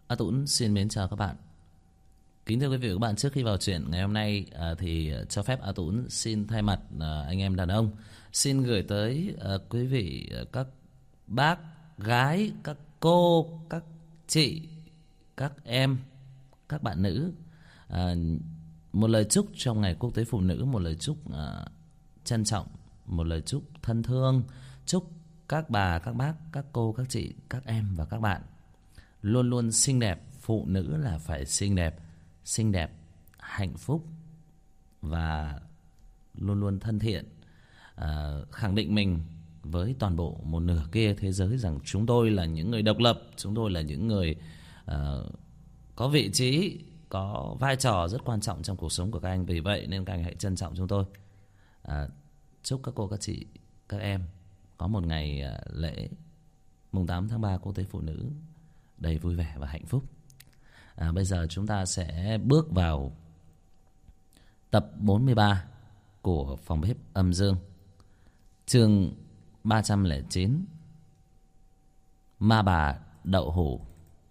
A Tũng xin mến chào các bạn. Kính thưa quý vị và các bạn, trước khi vào chuyện ngày hôm nay thì cho phép A Tũng xin thay mặt anh em đàn ông xin gửi tới quý vị, các bác, gái, các cô, các chị, các em, các bạn nữ một lời chúc trong ngày Quốc tế Phụ nữ, một lời chúc trân trọng, một lời chúc thân thương. Chúc các bà, các bác, các cô, các chị, các em và các bạn luôn luôn xinh đẹp. Phụ nữ là phải xinh đẹp, hạnh phúc và luôn luôn thân thiện, khẳng định mình với toàn bộ một nửa kia thế giới rằng chúng tôi là những người độc lập, chúng tôi là những người có vị trí, có vai trò rất quan trọng trong cuộc sống của các anh. Vì vậy nên các anh hãy trân trọng chúng tôi. Chúc các cô, các chị, các em có một ngày lễ mùng 8 tháng 3 Quốc tế Phụ nữ đầy vui vẻ và hạnh phúc. Bây giờ chúng ta sẽ bước vào tập 43 của Phòng Bếp Âm Dương, chương 309, Ma Bà Đậu Hũ.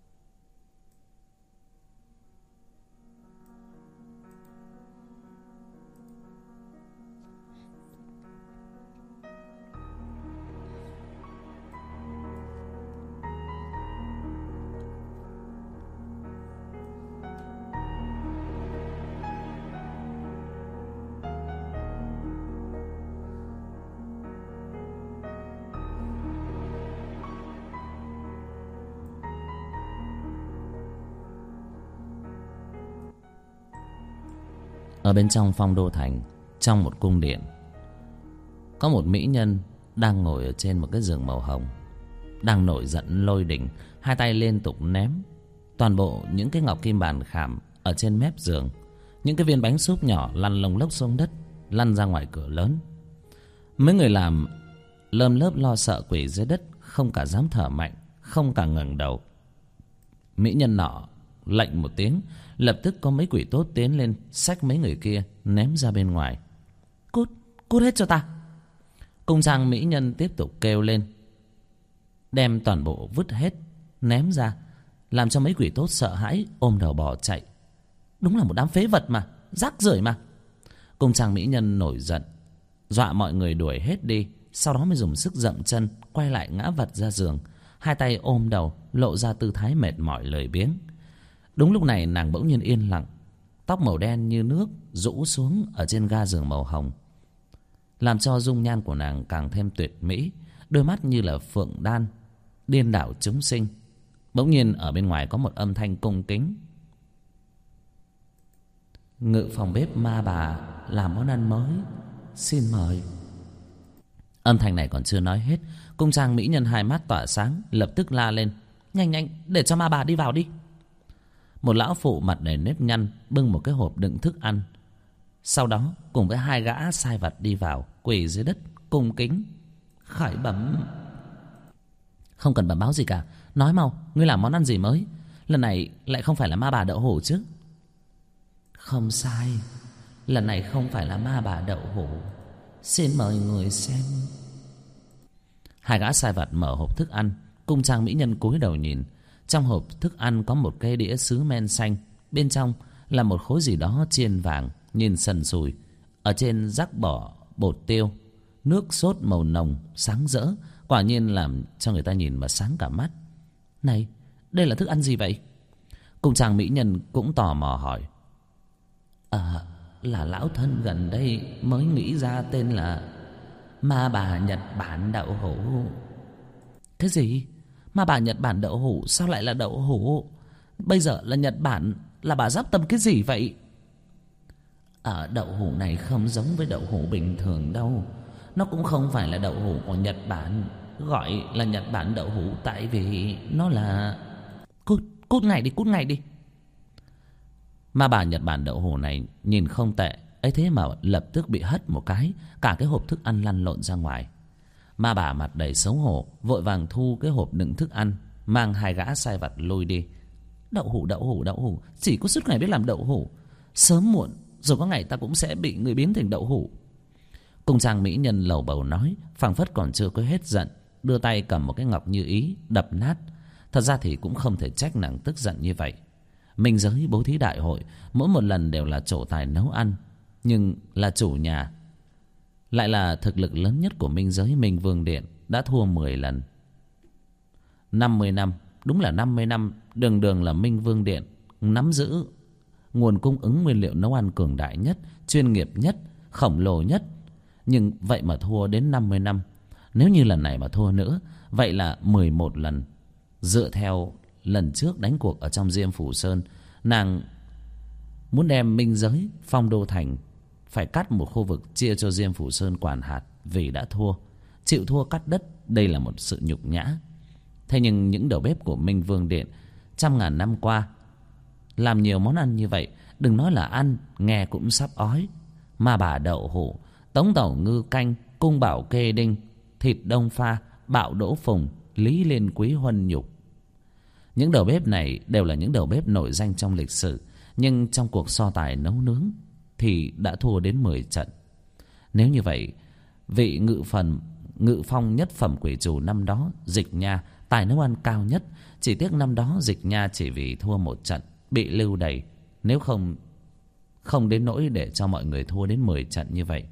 Ở bên trong phong đô thành, trong một cung điện, có một mỹ nhân đang ngồi ở trên một cái giường màu hồng, đang nổi giận lôi đình, hai tay liên tục ném toàn bộ những cái ngọc kim bàn khảm ở trên mép giường. Những cái viên bánh súp nhỏ lăn lông lốc xuống đất, lăn ra ngoài cửa lớn. Mấy người làm lơm lớp lo sợ quỳ dưới đất, không cả dám thở mạnh, không cả ngẩng đầu. Mỹ nhân nọ lệnh một tiếng, lập tức có mấy quỷ tốt tiến lên, xách mấy người kia ném ra bên ngoài. Cút hết cho ta. Cung trang mỹ nhân tiếp tục kêu lên, đem toàn bộ vứt hết, ném ra, làm cho mấy quỷ tốt sợ hãi ôm đầu bỏ chạy. Đúng là một đám phế vật mà, rác rưởi mà. Cung trang mỹ nhân nổi giận, dọa mọi người đuổi hết đi, sau đó mới dùng sức dậm chân, quay lại ngã vật ra giường, hai tay ôm đầu, lộ ra tư thái mệt mỏi lười biếng. Đúng lúc này nàng bỗng nhiên yên lặng, tóc màu đen như nước rũ xuống ở trên ga giường màu hồng, làm cho dung nhan của nàng càng thêm tuyệt mỹ. Đôi mắt như là phượng đan, điên đảo chúng sinh. Bỗng nhiên ở bên ngoài có một âm thanh cung kính: Ngự phòng bếp Ma Bà làm món ăn mới, xin mời. Âm thanh này còn chưa nói hết, cung trang mỹ nhân hai mắt tỏa sáng, lập tức la lên: Nhanh, để cho Ma Bà đi vào đi. Một lão phụ mặt đầy nếp nhăn bưng một cái hộp đựng thức ăn, sau đó cùng với hai gã sai vặt đi vào, quỳ dưới đất cung kính: Khải bẩm. Không cần bẩm báo gì cả, nói mau, ngươi làm món ăn gì mới? Lần này lại không phải là Ma Bà đậu hũ chứ? Không sai, lần này không phải là Ma Bà đậu hũ, xin mời người xem. Hai gã sai vặt mở hộp thức ăn, cung trang mỹ nhân cúi đầu nhìn. Trong hộp thức ăn có một cái đĩa sứ men xanh, bên trong là một khối gì đó chiên vàng, nhìn sần sùi. Ở trên rắc bỏ bột tiêu, nước sốt màu nồng sáng rỡ, quả nhiên làm cho người ta nhìn mà sáng cả mắt. Này, đây là thức ăn gì vậy? Cung trang mỹ nhân cũng tò mò hỏi. Là lão thân gần đây mới nghĩ ra, tên là Ma Bà Nhật Bản đậu hũ. Cái gì? Ma Bà Nhật Bản đậu hũ? Sao lại là đậu hũ? Bây giờ là Nhật Bản, là bà giáp tâm cái gì vậy? Đậu hũ này không giống với đậu hũ bình thường đâu. Nó cũng không phải là đậu hũ của Nhật Bản. Gọi là Nhật Bản đậu hũ tại vì nó là... Cút ngay đi. Ma Bà Nhật Bản đậu hũ này nhìn không tệ, ấy thế mà lập tức bị hất một cái, cả cái hộp thức ăn lăn lộn ra ngoài. Ma bà mặt đầy xấu hổ, vội vàng thu cái hộp đựng thức ăn, mang hai gã sai vặt lôi đi. Đậu hũ, chỉ có suốt ngày biết làm đậu hũ. Sớm muộn rồi có ngày ta cũng sẽ bị người biến thành đậu hũ. Cung trang mỹ nhân lầu bầu nói, phảng phất còn chưa có hết giận, đưa tay cầm một cái ngọc như ý đập nát. Thật ra thì cũng không thể trách nàng tức giận như vậy. Minh giới bố thí đại hội mỗi một lần đều là trổ tài nấu ăn, nhưng là chủ nhà, lại là thực lực lớn nhất của minh giới Minh Vương Điện, đã thua 10 lần. 50 năm, đúng là 50 năm, đường đường là Minh Vương Điện nắm giữ nguồn cung ứng nguyên liệu nấu ăn cường đại nhất, chuyên nghiệp nhất, khổng lồ nhất. Nhưng vậy mà thua đến 50 năm. Nếu như lần này mà thua nữa, vậy là 11 lần. Dựa theo lần trước đánh cuộc ở trong Diêm Phủ Sơn, nàng muốn đem minh giới Phong Đô Thành phải cắt một khu vực chia cho Diêm Phủ Sơn quản hạt. Vì đã thua, chịu thua cắt đất, đây là một sự nhục nhã. Thế nhưng những đầu bếp của Minh Vương Điện trăm ngàn năm qua làm nhiều món ăn như vậy, đừng nói là ăn, nghe cũng sắp ói. Ma bà đậu hũ, tống tẩu ngư canh, cung bảo kê đinh, thịt đông pha, bạo đỗ phùng, lý liên quý huân nhục. Những đầu bếp này đều là những đầu bếp nổi danh trong lịch sử, nhưng trong cuộc so tài nấu nướng thì đã thua đến 10 trận. Nếu như vậy, vị ngự phong nhất phẩm quỷ chủ năm đó, Dịch Nha, tài nấu ăn cao nhất. Chỉ tiếc năm đó Dịch Nha chỉ vì thua một trận bị lưu đày, nếu không đến nỗi để cho mọi người thua đến 10 trận như vậy.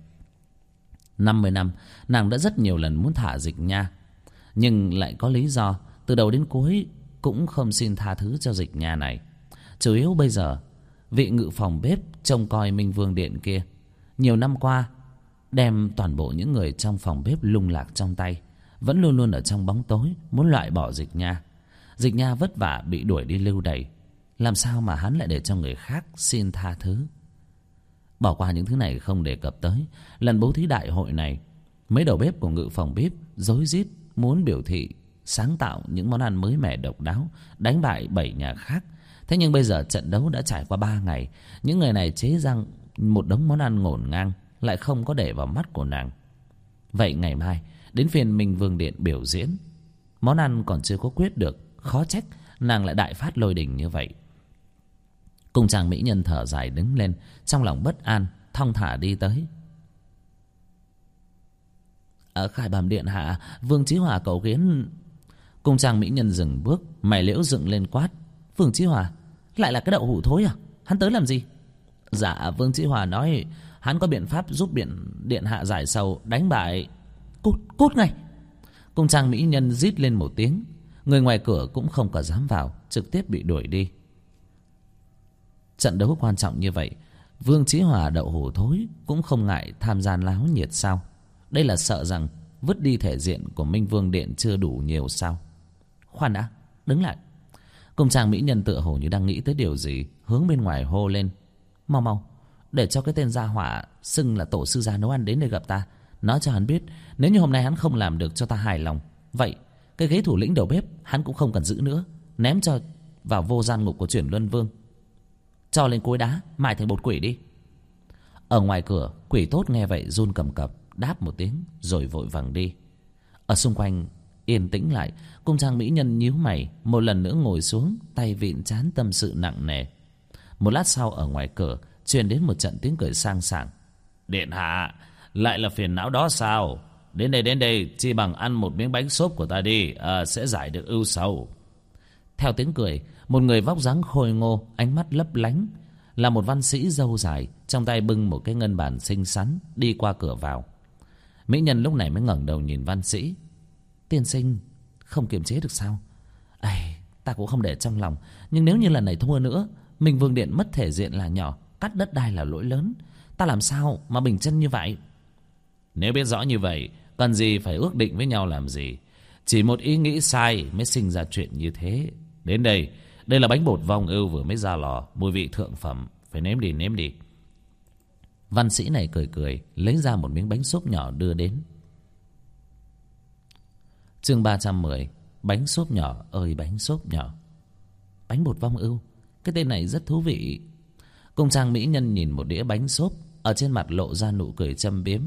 50 năm, nàng đã rất nhiều lần muốn thả Dịch Nha, nhưng lại có lý do, từ đầu đến cuối cũng không xin tha thứ cho Dịch Nha này. Chủ yếu bây giờ, vị ngự phòng bếp trông coi Minh Vương Điện kia, nhiều năm qua đem toàn bộ những người trong phòng bếp lung lạc trong tay, vẫn luôn luôn ở trong bóng tối, muốn loại bỏ Dịch Nha. Dịch Nha vất vả bị đuổi đi lưu đày, làm sao mà hắn lại để cho người khác xin tha thứ? Bỏ qua những thứ này không đề cập tới, lần bố thí đại hội này, mấy đầu bếp của ngự phòng bếp rối rít muốn biểu thị sáng tạo những món ăn mới mẻ độc đáo, đánh bại 7 nhà khác. Thế nhưng bây giờ trận đấu đã trải qua 3 ngày, những người này chế ra một đống món ăn ngổn ngang, lại không có để vào mắt của nàng. Vậy ngày mai đến phiên Minh Vương Điện biểu diễn, món ăn còn chưa có quyết được, khó trách nàng lại đại phát lôi đình như vậy. Cùng chàng mỹ nhân thở dài đứng lên, trong lòng bất an, thong thả đi tới. Ở Khải Bẩm Điện hạ, Vương Chí Hòa cầu kiến. Cùng chàng mỹ nhân dừng bước, mày liễu dựng lên quát: Vương Chí Hòa, lại là cái đậu hũ thối à? Hắn tới làm gì? Dạ, Vương Chí Hòa nói hắn có biện pháp giúp điện hạ giải sầu, đánh bại. Cút ngay! Cùng chàng mỹ nhân rít lên một tiếng, người ngoài cửa cũng không có dám vào, trực tiếp bị đuổi đi. Trận đấu quan trọng như vậy, Vương Chí Hòa đậu hũ thối cũng không ngại tham gia náo nhiệt sao? Đây là sợ rằng vứt đi thể diện của Minh Vương Điện chưa đủ nhiều sao? Khoan đã, đứng lại! Cùng chàng mỹ nhân tựa hồ như đang nghĩ tới điều gì, hướng bên ngoài hô lên: Mau, để cho cái tên gia hỏa xưng là tổ sư gia nấu ăn đến đây gặp ta. Nói cho hắn biết, nếu như hôm nay hắn không làm được cho ta hài lòng, vậy cái ghế thủ lĩnh đầu bếp hắn cũng không cần giữ nữa, ném cho vào vô gian ngục của Chuyển Luân Vương, cho lên cối đá mài thành bột quỷ đi. Ở ngoài cửa, quỷ tốt nghe vậy run cầm cập, đáp một tiếng rồi vội vàng đi. Ở xung quanh yên tĩnh lại, cung trang mỹ nhân nhíu mày, một lần nữa ngồi xuống, tay vịn trán tâm sự nặng nề. Một lát sau, ở ngoài cửa truyền đến một trận tiếng cười sang sảng. Điện hạ, lại là phiền não đó sao? Đến đây, chi bằng ăn một miếng bánh xốp của ta đi, sẽ giải được ưu sầu. Theo tiếng cười, một người vóc dáng khôi ngô, ánh mắt lấp lánh, là một văn sĩ râu dài, trong tay bưng một cái ngân bàn xinh xắn, đi qua cửa vào. Mỹ nhân lúc này mới ngẩng đầu nhìn văn sĩ. Tiên sinh không kiềm chế được sao? Ta cũng không để trong lòng, nhưng nếu như lần này thua nữa, Minh Vương Điện mất thể diện là nhỏ, cắt đất đai là lỗi lớn, ta làm sao mà bình chân như vậy? Nếu biết rõ như vậy, cần gì phải ước định với nhau làm gì? Chỉ một ý nghĩ sai mới sinh ra chuyện như thế. Đến đây là bánh bột vong ưu vừa mới ra lò, mùi vị thượng phẩm, phải nếm đi. Văn sĩ này cười lấy ra một miếng bánh xốp nhỏ đưa đến. Chương 310. Bánh xốp nhỏ ơi bánh xốp nhỏ. Bánh bột vong ưu, cái tên này rất thú vị. Cung trang mỹ nhân nhìn một đĩa bánh xốp, ở trên mặt lộ ra nụ cười châm biếm.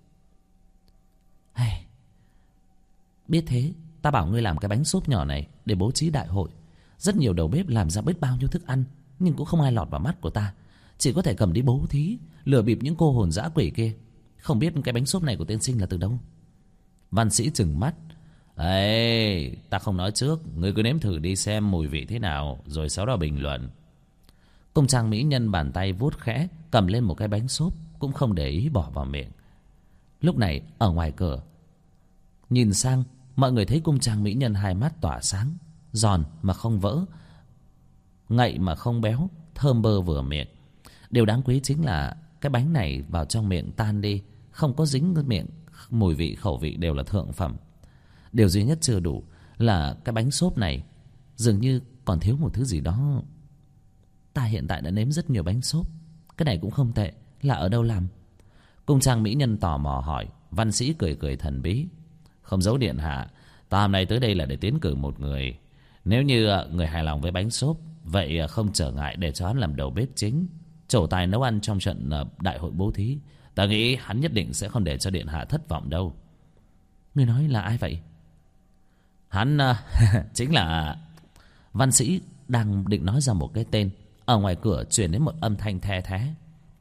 Biết thế, ta bảo ngươi làm cái bánh xốp nhỏ này để bố trí đại hội. Rất nhiều đầu bếp làm ra biết bao nhiêu thức ăn, nhưng cũng không ai lọt vào mắt của ta. Chỉ có thể cầm đi bố thí, lừa bịp những cô hồn dã quỷ kia. Không biết cái bánh xốp này của tiên sinh là từ đâu? Văn sĩ trừng mắt, Ấy, ta không nói trước, ngươi cứ nếm thử đi xem mùi vị thế nào, rồi sau đó bình luận. Công trang mỹ nhân bàn tay vuốt khẽ, cầm lên một cái bánh xốp, cũng không để ý bỏ vào miệng. Lúc này ở ngoài cửa nhìn sang, mọi người thấy cung trang mỹ nhân hai mắt tỏa sáng, giòn mà không vỡ, ngậy mà không béo, thơm bơ vừa miệng. Điều đáng quý chính là cái bánh này vào trong miệng tan đi, không có dính cái miệng, mùi vị khẩu vị đều là thượng phẩm. Điều duy nhất chưa đủ là cái bánh xốp này dường như còn thiếu một thứ gì đó. Ta hiện tại đã nếm rất nhiều bánh xốp, cái này cũng không tệ, là ở đâu làm? Cung trang mỹ nhân tò mò hỏi. Văn sĩ cười cười thần bí. Không giấu điện hạ, ta hôm nay tới đây là để tiến cử một người. Nếu như người hài lòng với bánh xốp, vậy không trở ngại để cho hắn làm đầu bếp chính, trổ tài nấu ăn trong trận đại hội bố thí. Ta nghĩ hắn nhất định sẽ không để cho điện hạ thất vọng đâu. Ngươi nói là ai vậy? Hắn chính là... Văn sĩ đang định nói ra một cái tên, ở ngoài cửa truyền đến một âm thanh the thé.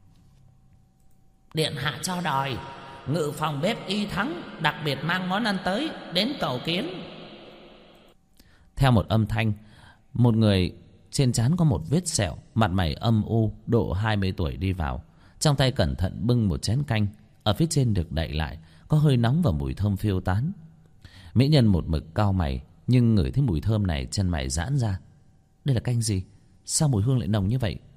Điện hạ cho đòi, ngự phòng bếp Y Thắng đặc biệt mang món ăn tới, đến cầu kiến. Theo một âm thanh, một người trên trán có một vết sẹo, mặt mày âm u, độ 20 tuổi đi vào, trong tay cẩn thận bưng một chén canh. Ở phía trên được đậy lại, có hơi nóng và mùi thơm phiêu tán. Mỹ nhân một mực cau mày, nhưng ngửi thấy mùi thơm này chân mày giãn ra. Đây là canh gì? Sao mùi hương lại nồng như vậy?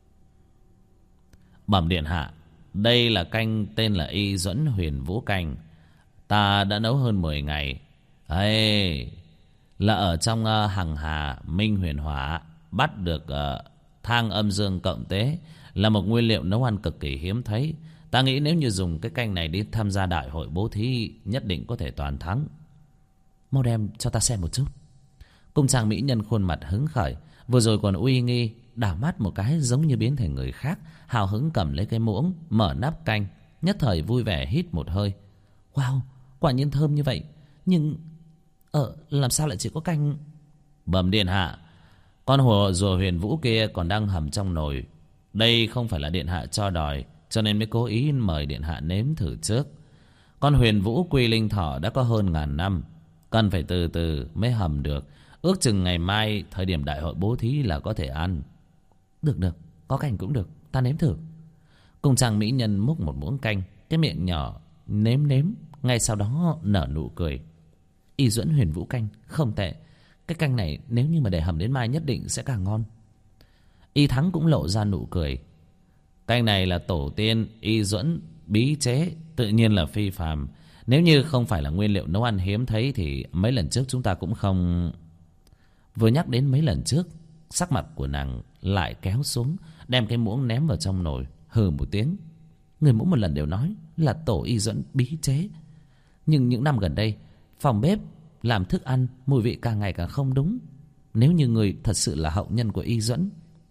Bẩm điện hạ, đây là canh tên là Y Duẫn Huyền Vũ Canh. Ta đã nấu hơn 10 ngày. Hey, là ở trong hằng hà Minh Huyền Hỏa bắt được thang âm dương cộng tế, là một nguyên liệu nấu ăn cực kỳ hiếm thấy. Ta nghĩ nếu như dùng cái canh này đi tham gia đại hội bố thí, nhất định có thể toàn thắng. Mau đem cho ta xem một chút. Cung trang mỹ nhân khuôn mặt hứng khởi, vừa rồi còn uy nghi, đảo mắt một cái giống như biến thành người khác, hào hứng cầm lấy cái muỗng, mở nắp canh, nhất thời vui vẻ hít một hơi. Wow, quả nhiên thơm như vậy. Nhưng làm sao lại chỉ có canh? Bẩm điện hạ, con rùa huyền vũ kia còn đang hầm trong nồi. Đây không phải là điện hạ cho đòi, cho nên mới cố ý mời điện hạ nếm thử trước. Con huyền vũ quy linh thọ đã có hơn 1000 năm, cần phải từ từ mới hầm được. Ước chừng ngày mai thời điểm đại hội bố thí là có thể ăn. Được, có canh cũng được, ta nếm thử. Cung trang mỹ nhân múc một muỗng canh, cái miệng nhỏ nếm, ngay sau đó nở nụ cười. Y Duẫn Huyền Vũ Canh không tệ, cái canh này nếu như mà để hầm đến mai nhất định sẽ càng ngon. Y Thắng cũng lộ ra nụ cười. Canh này là tổ tiên Y Duẫn bí chế, tự nhiên là phi phàm. Nếu như không phải là nguyên liệu nấu ăn hiếm thấy thì mấy lần trước chúng ta cũng không... Vừa nhắc đến mấy lần trước, sắc mặt của nàng lại kéo xuống, đem cái muỗng ném vào trong nồi, hừ một tiếng. Người mỗi một lần đều nói là tổ Y Duẫn bí chế, nhưng những năm gần đây phòng bếp làm thức ăn mùi vị càng ngày càng không đúng. Nếu như người thật sự là hậu nhân của Y Duẫn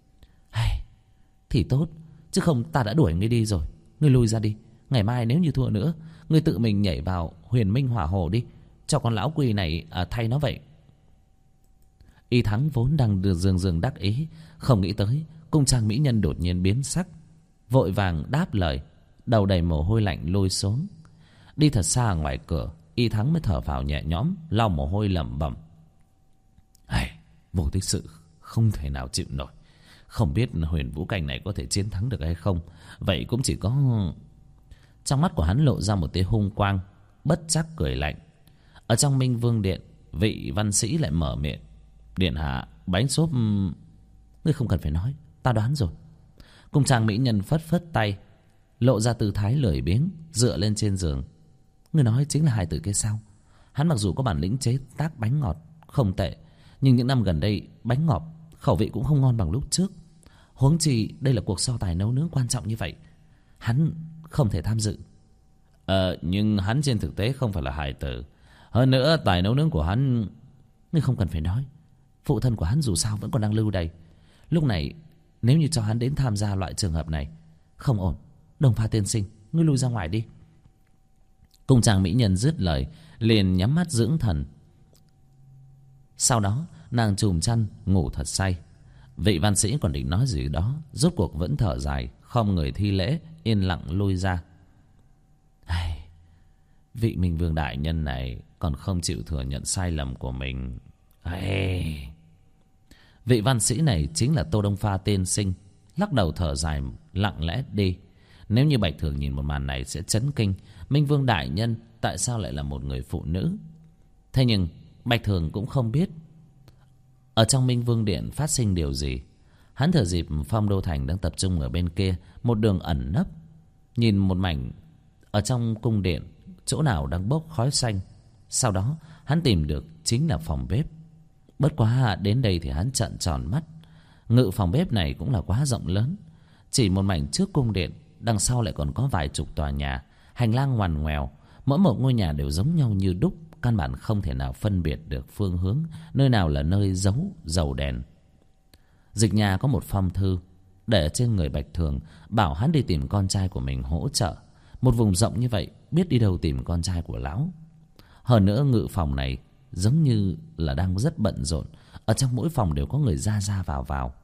thì tốt, chứ không ta đã đuổi ngươi đi rồi. Ngươi lui ra đi, ngày mai nếu như thua nữa, ngươi tự mình nhảy vào Huyền Minh Hỏa Hồ đi, cho con lão quỷ này thay nó vậy. Y Thắng vốn đang được dương đắc ý, không nghĩ tới cung trang mỹ nhân đột nhiên biến sắc, vội vàng đáp lời, đầu đầy mồ hôi lạnh lôi xuống. Đi thật xa ở ngoài cửa, Y Thắng mới thở phào nhẹ nhõm, lau mồ hôi lẩm bẩm. Vô tích sự không thể nào chịu nổi. Không biết Huyền Vũ Canh này có thể chiến thắng được hay không. Vậy cũng chỉ có... Trong mắt của hắn lộ ra một tia hung quang, bất chắc cười lạnh. Ở trong Minh Vương Điện, vị văn sĩ lại mở miệng. Điện hạ, bánh xốp... Ngươi không cần phải nói, ta đoán rồi. Cung trang mỹ nhân phất phất tay, lộ ra tư thái lười biếng, dựa lên trên giường. Ngươi nói chính là hai từ kia sao? Hắn mặc dù có bản lĩnh chế tác bánh ngọt không tệ, nhưng những năm gần đây bánh ngọt khẩu vị cũng không ngon bằng lúc trước. Huống chi đây là cuộc so tài nấu nướng quan trọng như vậy, hắn không thể tham dự. Nhưng hắn trên thực tế không phải là hài tử. Hơn nữa tài nấu nướng của hắn... Ngươi không cần phải nói, phụ thân của hắn dù sao vẫn còn đang lưu đày. Lúc này nếu như cho hắn đến tham gia loại trường hợp này không ổn. Đồng Pha tiên sinh, ngươi lui ra ngoài đi. Cung trang mỹ nhân dứt lời liền nhắm mắt dưỡng thần. Sau đó nàng chùm chăn ngủ thật say. Vị văn sĩ còn định nói gì đó, rốt cuộc vẫn thở dài, không người thi lễ, yên lặng lui ra. Vị Minh Vương đại nhân này còn không chịu thừa nhận sai lầm của mình. Ê... Vị văn sĩ này chính là Tô Đông Pha tiên sinh, lắc đầu thở dài lặng lẽ đi. Nếu như Bạch Thường nhìn một màn này sẽ chấn kinh. Minh Vương đại nhân tại sao lại là một người phụ nữ? Thế nhưng Bạch Thường cũng không biết ở trong Minh Vương điện phát sinh điều gì. Hắn thừa dịp Phong Đô Thành đang tập trung ở bên kia, một đường ẩn nấp, nhìn một mảnh ở trong cung điện, chỗ nào đang bốc khói xanh. Sau đó hắn tìm được chính là phòng bếp. Bất quá đến đây thì hắn trợn tròn mắt. Ngự phòng bếp này cũng là quá rộng lớn. Chỉ một mảnh trước cung điện, đằng sau lại còn có vài chục tòa nhà. Hành lang ngoằn ngoèo, mỗi một ngôi nhà đều giống nhau như đúc. Căn bản không thể nào phân biệt được phương hướng, nơi nào là nơi giấu dầu đèn. Dịch nhà có một phong thư để trên người Bạch Thường, bảo hắn đi tìm con trai của mình hỗ trợ. Một vùng rộng như vậy, biết đi đâu tìm con trai của lão. Hơn nữa ngự phòng này giống như là đang rất bận rộn. Ở trong mỗi phòng đều có người ra ra vào vào.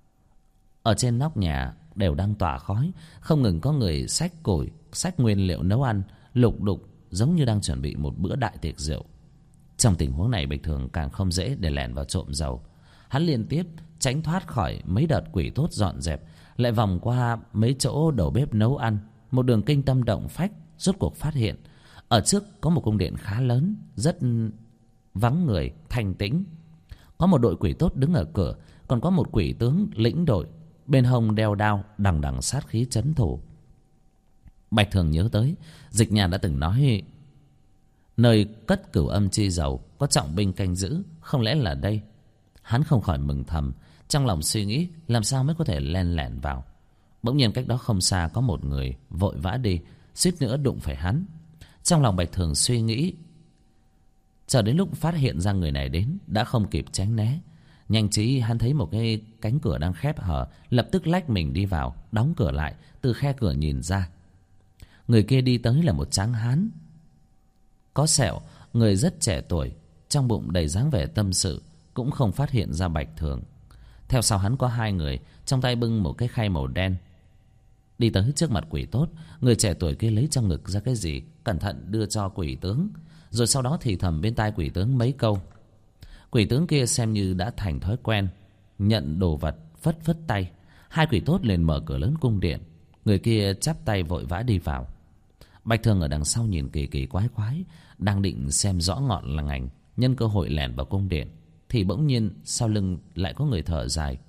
Ở trên nóc nhà đều đang tỏa khói, không ngừng có người xách củi, xách nguyên liệu nấu ăn, lục đục, giống như đang chuẩn bị một bữa đại tiệc rượu. Trong tình huống này Bạch Thường càng không dễ để lẻn vào trộm dầu. Hắn liên tiếp tránh thoát khỏi mấy đợt quỷ tốt dọn dẹp, lại vòng qua mấy chỗ đầu bếp nấu ăn, một đường kinh tâm động phách. Rốt cuộc phát hiện ở trước có một cung điện khá lớn, rất vắng người, thanh tĩnh. Có một đội quỷ tốt đứng ở cửa, còn có một quỷ tướng lĩnh đội, bên hông đeo đao, đằng đằng sát khí trấn thủ. Bạch Thường nhớ tới Dịch nhà đã từng nói nơi cất cửu âm chi dầu có trọng binh canh giữ, không lẽ là đây? Hắn không khỏi mừng thầm, trong lòng suy nghĩ làm sao mới có thể len lẻn vào. Bỗng nhiên cách đó không xa có một người vội vã đi, suýt nữa đụng phải hắn. Trong lòng Bạch Thường suy nghĩ, chờ đến lúc phát hiện ra người này đến, đã không kịp tránh né. Nhanh trí hắn thấy một cái cánh cửa đang khép hở, lập tức lách mình đi vào, đóng cửa lại, từ khe cửa nhìn ra. Người kia đi tới là một tráng hán có sẹo, người rất trẻ tuổi, trong bụng đầy dáng vẻ tâm sự, cũng không phát hiện ra Bạch Thường. Theo sau hắn có hai người, trong tay bưng một cái khay màu đen, đi tới trước mặt quỷ tốt. Người trẻ tuổi kia lấy trong ngực ra cái gì, cẩn thận đưa cho quỷ tướng, rồi sau đó thì thầm bên tai quỷ tướng mấy câu. Quỷ tướng kia xem như đã thành thói quen, nhận đồ vật phất phất tay. Hai quỷ tốt liền mở cửa lớn cung điện. Người kia chắp tay vội vã đi vào. Bạch Thường ở đằng sau nhìn kỳ kỳ quái quái, đang định xem rõ ngọn là ngành, nhân cơ hội lẻn vào cung điện, thì bỗng nhiên sau lưng lại có người thở dài.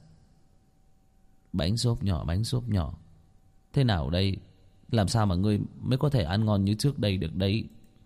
Bánh xốp nhỏ, thế nào đây? Làm sao mà ngươi mới có thể ăn ngon như trước đây được đấy?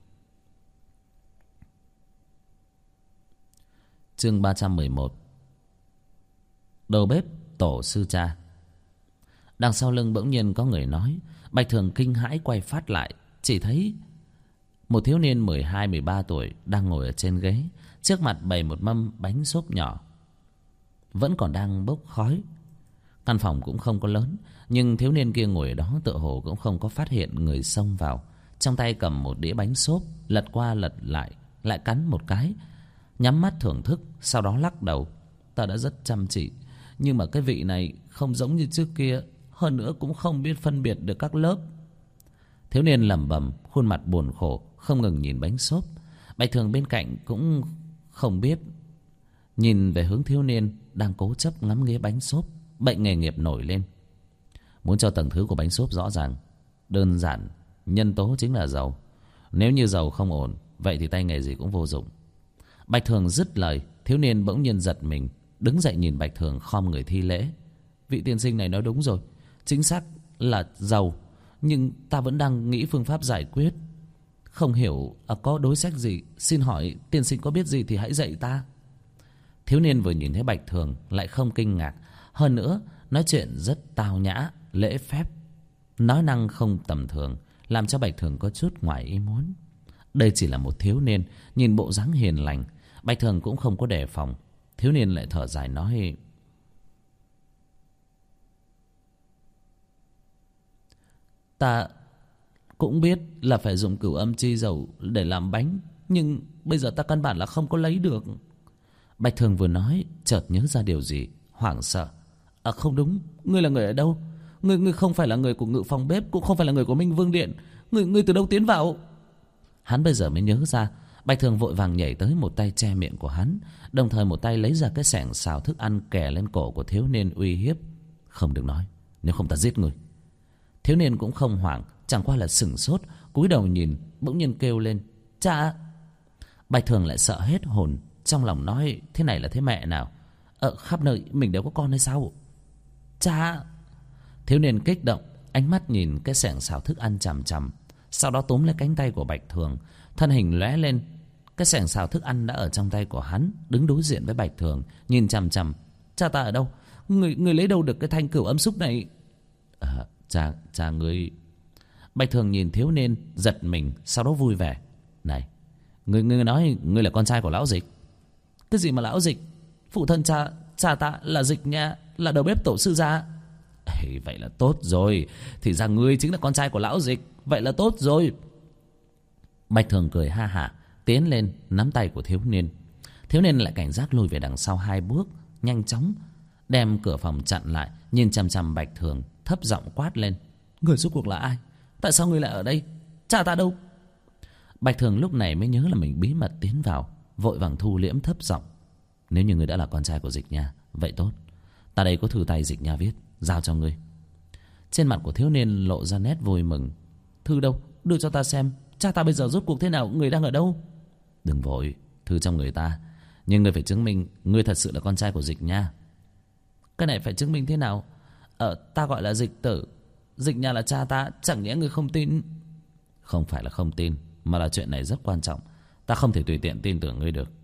Chương 311. Đầu bếp tổ sư cha. Đằng sau lưng bỗng nhiên có người nói. Bạch Thường kinh hãi quay phát lại, chỉ thấy một thiếu niên 12-13 tuổi đang ngồi ở trên ghế, trước mặt bày một mâm bánh xốp nhỏ, vẫn còn đang bốc khói. Căn phòng cũng không có lớn, nhưng thiếu niên kia ngồi ở đó tựa hồ cũng không có phát hiện người xông vào. Trong tay cầm một đĩa bánh xốp, lật qua lật lại, lại cắn một cái, nhắm mắt thưởng thức, sau đó lắc đầu. Ta đã rất chăm chỉ, nhưng mà cái vị này không giống như trước kia, hơn nữa cũng không biết phân biệt được các lớp. Thiếu niên lẩm bẩm, khuôn mặt buồn khổ, không ngừng nhìn bánh xốp. Bạch Thường bên cạnh cũng không biết, nhìn về hướng thiếu niên đang cố chấp ngắm nghía bánh xốp. Bệnh nghề nghiệp nổi lên. Muốn cho tầng thứ của bánh xốp rõ ràng, đơn giản, nhân tố chính là dầu. Nếu như dầu không ổn, vậy thì tay nghề gì cũng vô dụng. Bạch Thường dứt lời, thiếu niên bỗng nhiên giật mình, đứng dậy nhìn Bạch Thường khom người thi lễ. Vị tiên sinh này nói đúng rồi, chính xác là dầu, nhưng ta vẫn đang nghĩ phương pháp giải quyết. Không hiểu có đối sách gì, xin hỏi tiên sinh có biết gì thì hãy dạy ta. Thiếu niên vừa nhìn thấy Bạch Thường lại không kinh ngạc, hơn nữa nói chuyện rất tao nhã, lễ phép, nói năng không tầm thường, làm cho Bạch Thường có chút ngoài ý muốn. Đây chỉ là một thiếu niên, nhìn bộ dáng hiền lành, Bạch Thường cũng không có đề phòng. Thiếu niên lại thở dài nói: Ta cũng biết là phải dùng cửu âm chi dầu để làm bánh, nhưng bây giờ ta căn bản là không có lấy được. Bạch Thường vừa nói, chợt nhớ ra điều gì, hoảng sợ. Không đúng, ngươi là người ở đâu? Ngươi không phải là người của ngự phòng bếp, cũng không phải là người của Minh Vương điện. Ngươi từ đâu tiến vào? Hắn bây giờ mới nhớ ra. Bạch Thường vội vàng nhảy tới, một tay che miệng của hắn, đồng thời một tay lấy ra cái xẻng xào thức ăn kè lên cổ của thiếu niên uy hiếp. Không được nói, nếu không ta giết người. Thiếu niên cũng không hoảng, chẳng qua là sửng sốt, cúi đầu nhìn, bỗng nhiên kêu lên: Cha! Bạch Thường lại sợ hết hồn, trong lòng nói: thế này là thế mẹ nào? Khắp nơi mình đều có con hay sao? Cha! Thiếu niên kích động, ánh mắt nhìn cái xẻng xào thức ăn chằm chằm, sau đó túm lấy cánh tay của Bạch Thường, thân hình lóe lên. Cái xẻng xào thức ăn đã ở trong tay của hắn, đứng đối diện với Bạch Thường, nhìn chằm chằm. Cha ta ở đâu? Người lấy đâu được cái thanh cửu âm xúc này? Cha ngươi. Bạch Thường nhìn thiếu niên, giật mình, sau đó vui vẻ. Này, ngươi nói ngươi là con trai của lão Dịch? Cái gì mà lão Dịch? Phụ thân cha ta là Dịch nha, là đầu bếp tổ sư gia. Vậy là tốt rồi, thì ra ngươi chính là con trai của lão Dịch. Vậy là tốt rồi. Bạch Thường cười ha hả, tiến lên nắm tay của thiếu niên. Thiếu niên lại cảnh giác lùi về đằng sau 2 bước, nhanh chóng đem cửa phòng chặn lại, nhìn chằm chằm Bạch Thường, thấp giọng quát lên: Người rốt cuộc là ai? Tại sao ngươi lại ở đây? Cha ta đâu? Bạch Thường lúc này mới nhớ là mình bí mật tiến vào, vội vàng thu liễm thấp giọng: Nếu như ngươi đã là con trai của Dịch Nha, vậy tốt, ta đây có thư tay Dịch Nha viết, giao cho ngươi. Trên mặt của thiếu niên lộ ra nét vui mừng. Thư đâu? Đưa cho ta xem. Cha ta bây giờ rốt cuộc thế nào? Người đang ở đâu? Đừng vội, thư trong người ta, nhưng ngươi phải chứng minh ngươi thật sự là con trai của Dịch Nha. Cái này phải chứng minh thế nào? Ta gọi là Dịch Tử, Dịch Nha là cha ta, chẳng nhẽ ngươi không tin? Không phải là không tin, mà là chuyện này rất quan trọng, ta không thể tùy tiện tin tưởng ngươi được.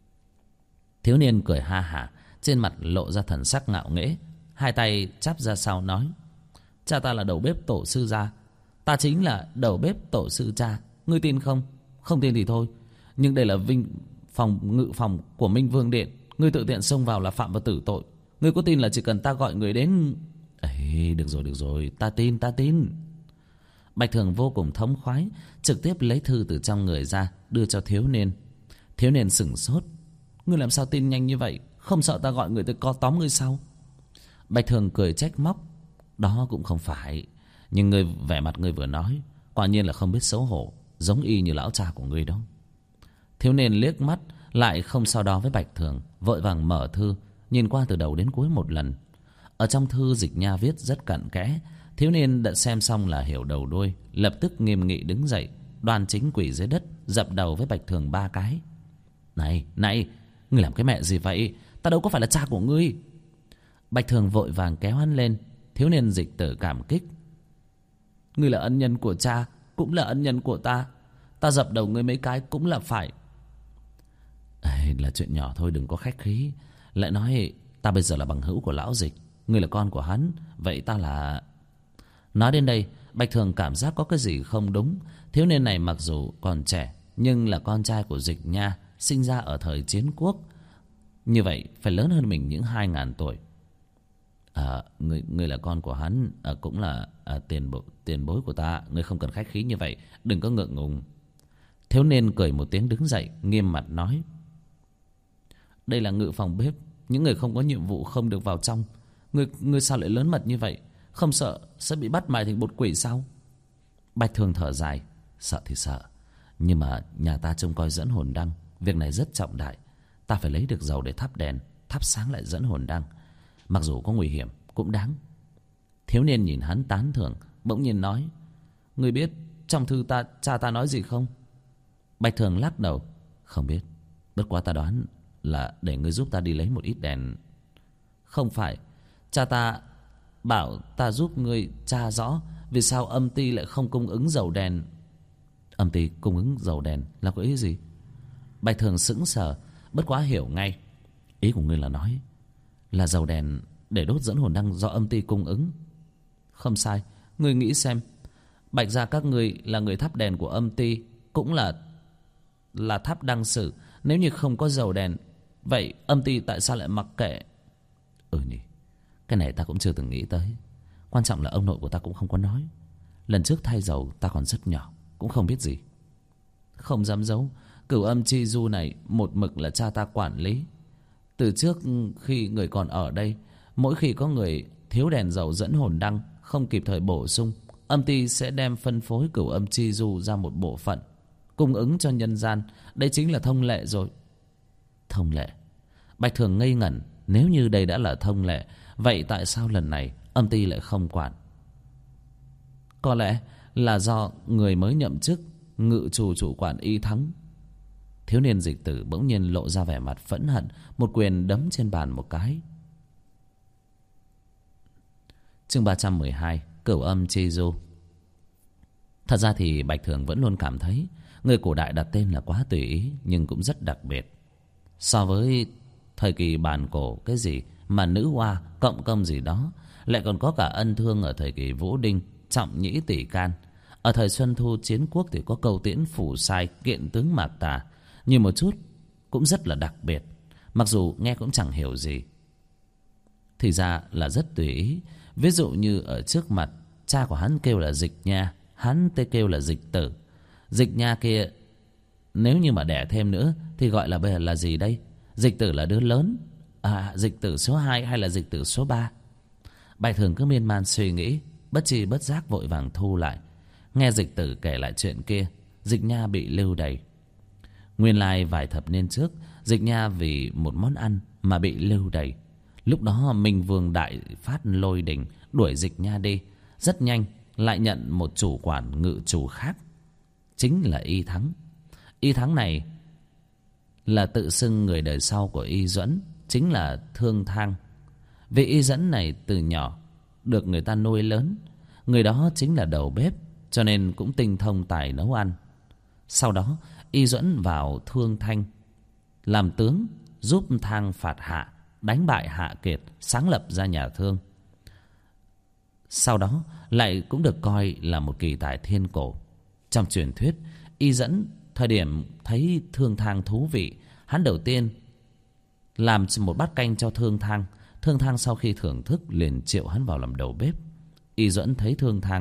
Thiếu niên cười ha hả, trên mặt lộ ra thần sắc ngạo nghễ, hai tay chắp ra sau nói: Cha ta là đầu bếp tổ sư gia, ta chính là đầu bếp tổ sư cha. Ngươi tin không? Không tin thì thôi, nhưng đây là ngự phòng của Minh Vương Điện, ngươi tự tiện xông vào là phạm vào tử tội. Ngươi có tin là chỉ cần ta gọi người đến... Được rồi, ta tin. Bạch Thường vô cùng thống khoái, trực tiếp lấy thư từ trong người ra, đưa cho thiếu niên. Thiếu niên sửng sốt: Ngươi làm sao tin nhanh như vậy? Không sợ ta gọi người tới co tóm ngươi sao? Bạch Thường cười trách móc: Đó cũng không phải, nhưng vẻ mặt ngươi vừa nói, quả nhiên là không biết xấu hổ, giống y như lão cha của ngươi đó. Thiếu niên liếc mắt lại không sau đó với Bạch Thường, vội vàng mở thư, nhìn qua từ đầu đến cuối một lần. Ở trong thư Dịch Nha viết rất cặn kẽ, thiếu niên đã xem xong là hiểu đầu đuôi, lập tức nghiêm nghị đứng dậy, đoan chính quỳ dưới đất, dập đầu với Bạch Thường 3 cái. Này, ngươi làm cái mẹ gì vậy? Ta đâu có phải là cha của ngươi. Bạch Thường vội vàng kéo hắn lên. Thiếu niên Dịch Tử cảm kích: Ngươi là ân nhân của cha, cũng là ân nhân của ta, ta dập đầu ngươi mấy cái cũng là phải. Là chuyện nhỏ thôi, đừng có khách khí. Lại nói ta bây giờ là bằng hữu của lão Dịch, ngươi là con của hắn, vậy ta là... Nói đến đây, Bạch Thường cảm giác có cái gì không đúng. Thiếu niên này mặc dù còn trẻ, nhưng là con trai của Dịch Nha, sinh ra ở thời chiến quốc, như vậy phải lớn hơn mình những 2000 tuổi. Ngươi là con của hắn, cũng là tiền bối của ta, ngươi không cần khách khí như vậy, đừng có ngượng ngùng. Thiếu niên cười một tiếng đứng dậy, nghiêm mặt nói: Đây là ngự phòng bếp, những người không có nhiệm vụ không được vào trong. Ngươi sao lại lớn mật như vậy? Không sợ sẽ bị bắt mài thành bột quỷ sao? Bạch Thường thở dài: Sợ thì sợ, nhưng mà nhà ta trông coi dẫn hồn đăng, việc này rất trọng đại, ta phải lấy được dầu để thắp đèn, thắp sáng lại dẫn hồn đăng, mặc dù có nguy hiểm cũng đáng. Thiếu niên nhìn hắn tán thưởng, bỗng nhiên nói: Ngươi biết trong thư cha ta nói gì không? Bạch Thường lắc đầu: Không biết, bất quá ta đoán là để ngươi giúp ta đi lấy một ít đèn. Không phải, cha ta bảo ta giúp ngươi tra rõ vì sao âm ty lại không cung ứng dầu đèn. Âm ty cung ứng dầu đèn là có ý gì? Bạch Thường sững sờ, bất quá hiểu ngay. Ý của ngươi là nói là dầu đèn để đốt dẫn hồn đăng do âm ty cung ứng. Không sai, ngươi nghĩ xem, Bạch gia các ngươi là người thắp đèn của âm ty, cũng là thắp đăng sử. Nếu như không có dầu đèn, vậy âm ty tại sao lại mặc kệ? Nhỉ, cái này ta cũng chưa từng nghĩ tới. Quan trọng là ông nội của ta cũng không có nói. Lần trước thay dầu ta còn rất nhỏ, cũng không biết gì. Không dám giấu, cửu âm chi du này một mực là cha ta quản lý. Từ trước khi người còn ở đây, mỗi khi có người thiếu đèn dầu dẫn hồn đăng không kịp thời bổ sung, âm ty sẽ đem phân phối cửu âm chi du ra một bộ phận, cung ứng cho nhân gian. Đây chính là thông lệ rồi. Thông lệ? Bạch Thường ngây ngẩn. Nếu như đây đã là thông lệ, vậy tại sao lần này âm ty lại không quản? Có lẽ là do người mới nhậm chức ngự chủ quản Y Thắng. Thiếu niên Dịch Tử bỗng nhiên lộ ra vẻ mặt phẫn hận, một quyền đấm trên bàn một cái. Chương 312, Cửu Âm Chi Du. Thật ra thì Bạch Thường vẫn luôn cảm thấy người cổ đại đặt tên là quá tùy ý, nhưng cũng rất đặc biệt. So với thời kỳ bản cổ, cái gì mà nữ hoa cộng công gì đó, lại còn có cả ân thương ở thời kỳ Vũ Đinh, trọng nhĩ tỷ can. Ở thời Xuân Thu Chiến Quốc thì có câu tiễn phủ sai, kiện tướng mạc tà. Như một chút cũng rất là đặc biệt, mặc dù nghe cũng chẳng hiểu gì. Thì ra là rất tùy ý. Ví dụ như ở trước mặt, cha của hắn kêu là Dịch Nha, hắn tê kêu là Dịch Tử. Dịch Nha kia nếu như mà đẻ thêm nữa thì gọi là bây giờ là gì đây? Dịch Tử là đứa lớn, Dịch Tử số 2 hay là Dịch Tử số 3? Bạch Thường cứ miên man suy nghĩ, bất tri bất giác vội vàng thu lại. Nghe Dịch Tử kể lại chuyện kia, Dịch Nha bị lưu đày. Nguyên lai vài thập niên trước, Dịch Nha vì một món ăn mà bị lưu đày. Lúc đó Minh Vương đại phát lôi đình, đuổi Dịch Nha đi. Rất nhanh lại nhận một chủ quản ngự chủ khác, chính là Y Thắng. Y Thắng này là tự xưng người đời sau của Y Duẫn, chính là Thương Thang. Vì Y Duẫn này từ nhỏ được người ta nuôi lớn, người đó chính là đầu bếp, cho nên cũng tinh thông tài nấu ăn. Sau đó Y Duẫn vào Thương Thanh làm tướng, giúp Thang phạt Hạ, đánh bại Hạ Kiệt, sáng lập ra nhà Thương. Sau đó lại cũng được coi là một kỳ tài thiên cổ. Trong truyền thuyết, Y Duẫn thời điểm thấy Thương Thang thú vị, hắn đầu tiên làm một bát canh cho Thương Thang. Thương Thang sau khi thưởng thức liền triệu hắn vào làm đầu bếp. Y Duẫn thấy Thương Thang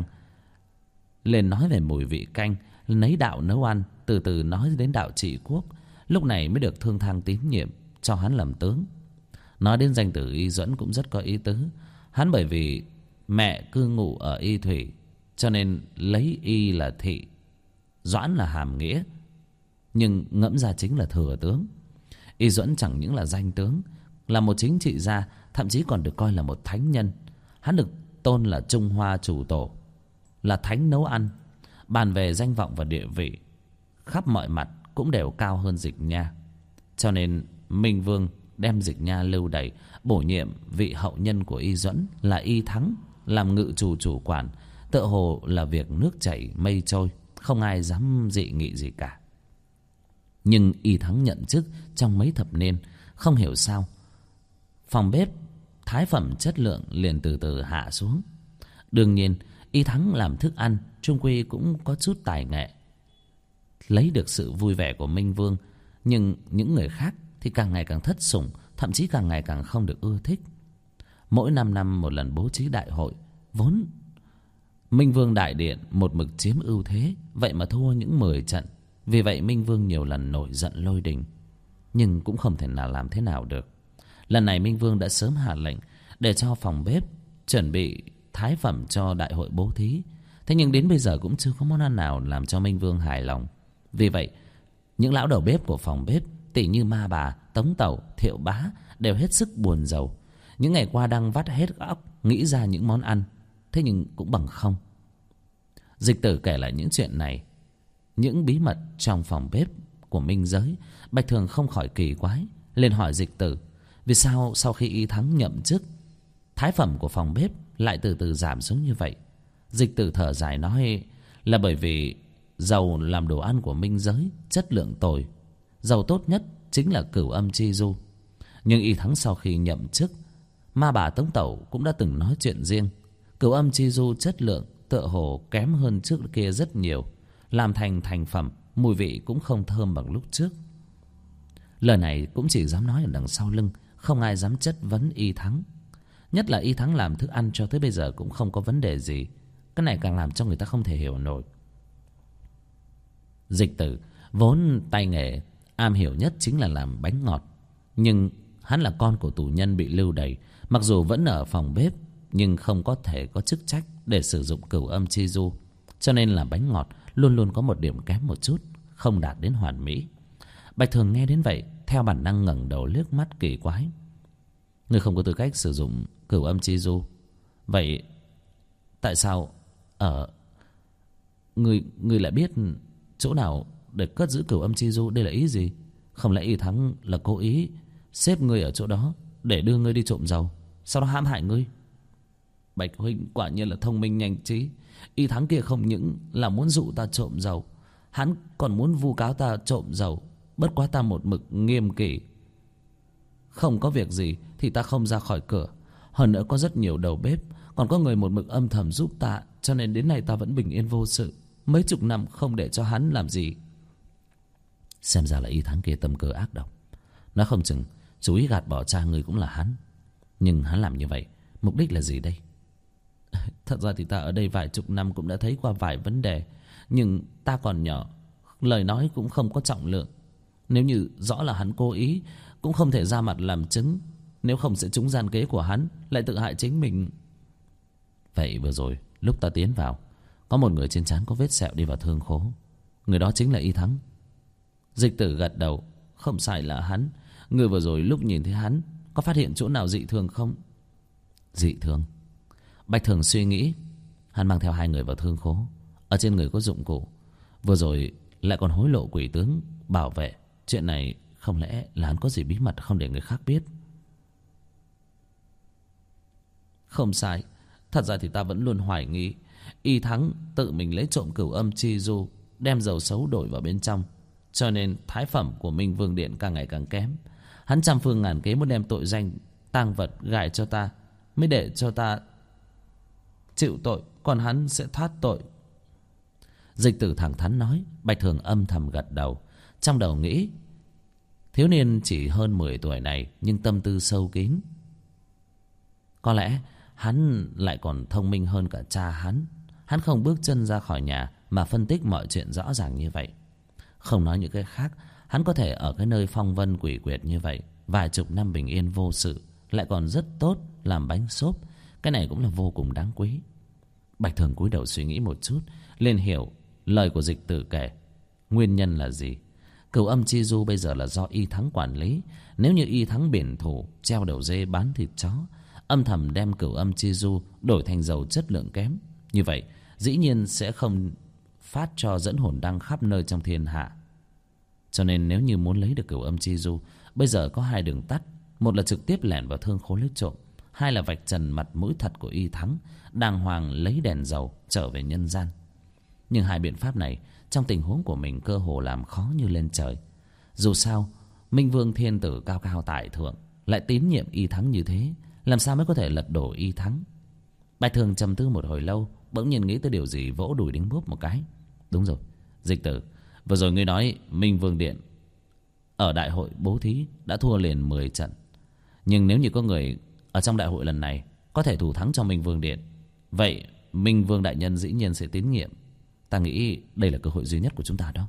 liền nói về mùi vị canh, lấy đạo nấu ăn, từ từ nói đến đạo trị quốc. Lúc này mới được Thương Thang tín nhiệm cho hắn làm tướng. Nói đến danh tử Y Duẫn cũng rất có ý tứ. Hắn bởi vì mẹ cư ngụ ở Y Thủy, cho nên lấy Y là thị, Doãn là hàm nghĩa, nhưng ngẫm ra chính là thừa tướng. Y Duẫn chẳng những là danh tướng, là một chính trị gia, thậm chí còn được coi là một thánh nhân. Hắn được tôn là Trung Hoa chủ tổ, là thánh nấu ăn. Bàn về danh vọng và địa vị, khắp mọi mặt cũng đều cao hơn Dịch Nha. Cho nên Minh Vương đem Dịch Nha lưu đày, bổ nhiệm vị hậu nhân của Y Duẫn là Y Thắng làm ngự chủ quản. Tựa hồ là việc nước chảy mây trôi, không ai dám dị nghị gì cả. Nhưng Y Thắng nhận chức trong mấy thập niên, không hiểu sao phòng bếp thái phẩm chất lượng liền từ từ hạ xuống. Đương nhiên Y Thắng làm thức ăn chung quy cũng có chút tài nghệ, lấy được sự vui vẻ của Minh Vương. Nhưng những người khác thì càng ngày càng thất sủng, thậm chí càng ngày càng không được ưa thích. Mỗi 5 năm một lần bố trí đại hội, vốn Minh Vương đại điện một mực chiếm ưu thế, vậy mà thua những 10 trận. Vì vậy Minh Vương nhiều lần nổi giận lôi đình, nhưng cũng không thể nào làm thế nào được. Lần này Minh Vương đã sớm hạ lệnh để cho phòng bếp chuẩn bị thái phẩm cho đại hội bố thí. Thế nhưng đến bây giờ cũng chưa có món ăn nào làm cho Minh Vương hài lòng. Vì vậy những lão đầu bếp của phòng bếp, tỷ như Ma Bà, Tống Tẩu, Thiệu Bá, đều hết sức buồn rầu. Những ngày qua đang vắt hết óc nghĩ ra những món ăn, thế nhưng cũng bằng không. Dịch Tử kể lại những chuyện này, những bí mật trong phòng bếp của Minh Giới. Bạch Thường không khỏi kỳ quái, liền hỏi Dịch Tử vì sao sau khi Y Thắng nhậm chức, thái phẩm của phòng bếp lại từ từ giảm xuống như vậy. Dịch Tử thở dài nói là bởi vì dầu làm đồ ăn của Minh Giới chất lượng tồi, dầu tốt nhất chính là Cửu Âm Chi Du. Nhưng Y Thắng sau khi nhậm chức, Ma Bà Tống Tẩu cũng đã từng nói chuyện riêng, Cửu Âm Chi Du chất lượng tựa hồ kém hơn trước kia rất nhiều, làm thành phẩm mùi vị cũng không thơm bằng lúc trước. Lời này cũng chỉ dám nói ở đằng sau lưng, không ai dám chất vấn Y Thắng. Nhất là Y Thắng làm thức ăn cho tới bây giờ cũng không có vấn đề gì. Cái này càng làm cho người ta không thể hiểu nổi. Dịch Tử vốn tay nghề am hiểu nhất chính là làm bánh ngọt, nhưng hắn là con của tù nhân bị lưu đày, mặc dù vẫn ở phòng bếp nhưng không có thể có chức trách để sử dụng Cửu Âm Chi Du, cho nên là bánh ngọt luôn luôn có một điểm kém một chút, không đạt đến hoàn mỹ. Bạch Thường nghe đến vậy, theo bản năng ngẩng đầu liếc mắt kỳ quái. Ngươi không có tư cách sử dụng cửu âm chi du. Vậy tại sao ngươi lại biết chỗ nào để cất giữ cửu âm chi du? Đây là ý gì? Không lẽ Y Thắng là cố ý xếp ngươi ở chỗ đó để đưa ngươi đi trộm dầu, sau đó hãm hại ngươi? Bạch huynh quả nhiên là thông minh nhanh trí. Y Thắng kia không những là muốn dụ ta trộm dầu, hắn còn muốn vu cáo ta trộm dầu. Bất quá ta một mực nghiêm kỷ, không có việc gì thì ta không ra khỏi cửa. Hơn nữa có rất nhiều đầu bếp, còn có người một mực âm thầm giúp ta, cho nên đến nay ta vẫn bình yên vô sự. Mấy chục năm không để cho hắn làm gì. Xem ra là Y Thắng kia tâm cơ ác độc. Nó không chừng chú ý gạt bỏ cha người cũng là hắn. Nhưng hắn làm như vậy mục đích là gì đây? Thật ra thì ta ở đây vài chục năm cũng đã thấy qua vài vấn đề. Nhưng ta còn nhỏ, lời nói cũng không có trọng lượng. Nếu như rõ là hắn cố ý, cũng không thể ra mặt làm chứng. Nếu không sẽ trúng gian kế của hắn, lại tự hại chính mình. Vậy vừa rồi lúc ta tiến vào, có một người trên trán có vết sẹo đi vào thương khố. Người đó chính là Y Thắng. Dịch Tử gật đầu. Không sai là hắn. Người vừa rồi lúc nhìn thấy hắn, có phát hiện chỗ nào dị thường không? Dị thường? Bạch Thường suy nghĩ. Hắn mang theo 2 người vào thương khố. Ở trên người có dụng cụ. Vừa rồi lại còn hối lộ quỷ tướng bảo vệ. Chuyện này không lẽ là hắn có gì bí mật không để người khác biết? Không sai. Thật ra thì ta vẫn luôn hoài nghi Y Thắng tự mình lấy trộm cửu âm chi du, đem dầu xấu đổi vào bên trong, cho nên thái phẩm của Minh Vương Điện càng ngày càng kém. Hắn trăm phương ngàn kế muốn đem tội danh tang vật gài cho ta, mới để cho ta chịu tội, còn hắn sẽ thoát tội. Dịch Tử thẳng thắn nói. Bạch Thường âm thầm gật đầu, trong đầu nghĩ, thiếu niên chỉ hơn 10 tuổi này nhưng tâm tư sâu kín. Có lẽ hắn lại còn thông minh hơn cả cha hắn. Hắn không bước chân ra khỏi nhà mà phân tích mọi chuyện rõ ràng như vậy. Không nói những cái khác, hắn có thể ở cái nơi phong vân quỷ quyệt như vậy vài chục năm bình yên vô sự, lại còn rất tốt làm bánh xốp. Cái này cũng là vô cùng đáng quý. Bạch Thường cúi đầu suy nghĩ một chút, liền hiểu lời của Dịch Tử kể. Nguyên nhân là gì? Cửu âm chi du bây giờ là do Y Thắng quản lý. Nếu như Y Thắng biển thủ, treo đầu dê bán thịt chó, âm thầm đem cửu âm chi du đổi thành dầu chất lượng kém, như vậy dĩ nhiên sẽ không phát cho dẫn hồn đăng khắp nơi trong thiên hạ. Cho nên nếu như muốn lấy được cửu âm chi du, bây giờ có 2 đường tắt. Một là trực tiếp lẻn vào thương khố lấy trộm, 2 là vạch trần mặt mũi thật của Y Thắng, đàng hoàng lấy đèn dầu trở về nhân gian. Nhưng 2 biện pháp này trong tình huống của mình cơ hồ làm khó như lên trời. Dù sao Minh Vương thiên tử cao cao tại thượng lại tín nhiệm Y Thắng như thế, làm sao mới có thể lật đổ Y Thắng? Bạch Thường trầm tư một hồi lâu, bỗng nhiên nghĩ tới điều gì, vỗ đùi đánh bốp một cái. Đúng rồi, Dịch Tử, vừa rồi ngươi nói Minh Vương Điện ở đại hội bố thí đã thua liền 10 trận. Nhưng nếu như có người ở trong đại hội lần này có thể thủ thắng cho Minh Vương Điện, vậy Minh Vương đại nhân dĩ nhiên sẽ tín nhiệm. Ta nghĩ đây là cơ hội duy nhất của chúng ta đó.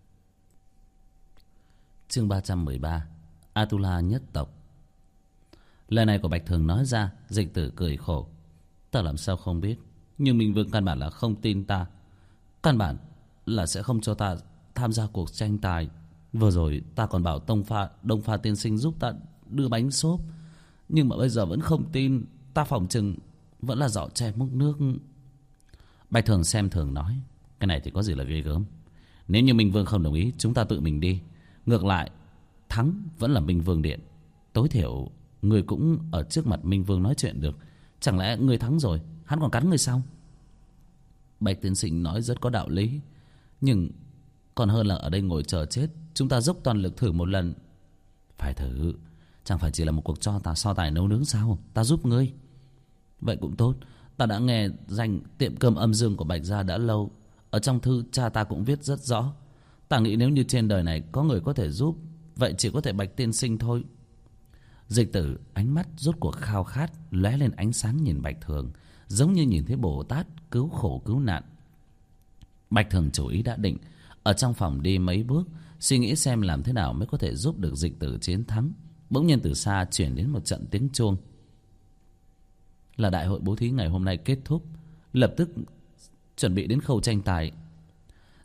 Chương 313, Atula nhất tộc. Lời này của Bạch Thường nói ra, Dịch Tử cười khổ. Ta làm sao không biết, nhưng Minh Vương căn bản là không tin ta, căn bản là sẽ không cho ta tham gia cuộc tranh tài. Vừa rồi ta còn bảo Đông Pha tiên sinh giúp ta đưa bánh xốp, nhưng mà bây giờ vẫn không tin. Ta phỏng chừng vẫn là giỏ tre múc nước. Bạch Thường xem thường nói. Cái này thì có gì là ghê gớm. Nếu như Minh Vương không đồng ý, chúng ta tự mình đi. Ngược lại thắng vẫn là Minh Vương Điện. Tối thiểu người cũng ở trước mặt Minh Vương nói chuyện được. Chẳng lẽ người thắng rồi hắn còn cắn người sao? Bạch tiên sinh nói rất có đạo lý, nhưng còn hơn là ở đây ngồi chờ chết. Chúng ta dốc toàn lực thử một lần. Phải thử. Chẳng phải chỉ là một cuộc so tài nấu nướng sao? Ta giúp ngươi. Vậy cũng tốt. Ta đã nghe danh tiệm cơm Âm Dương của Bạch gia đã lâu. Ở trong thư cha ta cũng viết rất rõ. Ta nghĩ nếu như trên đời này có người có thể giúp, vậy chỉ có thể Bạch tiên sinh thôi. Dịch Tử ánh mắt rốt cuộc khao khát lóe lên ánh sáng nhìn Bạch Thường, giống như nhìn thấy Bồ Tát cứu khổ cứu nạn. Bạch Thường chủ ý đã định, ở trong phòng đi mấy bước, suy nghĩ xem làm thế nào mới có thể giúp được Dịch Tử chiến thắng. Bỗng nhiên từ xa chuyển đến một trận tiếng chuông. Là đại hội bố thí ngày hôm nay kết thúc, lập tức chuẩn bị đến khâu tranh tài.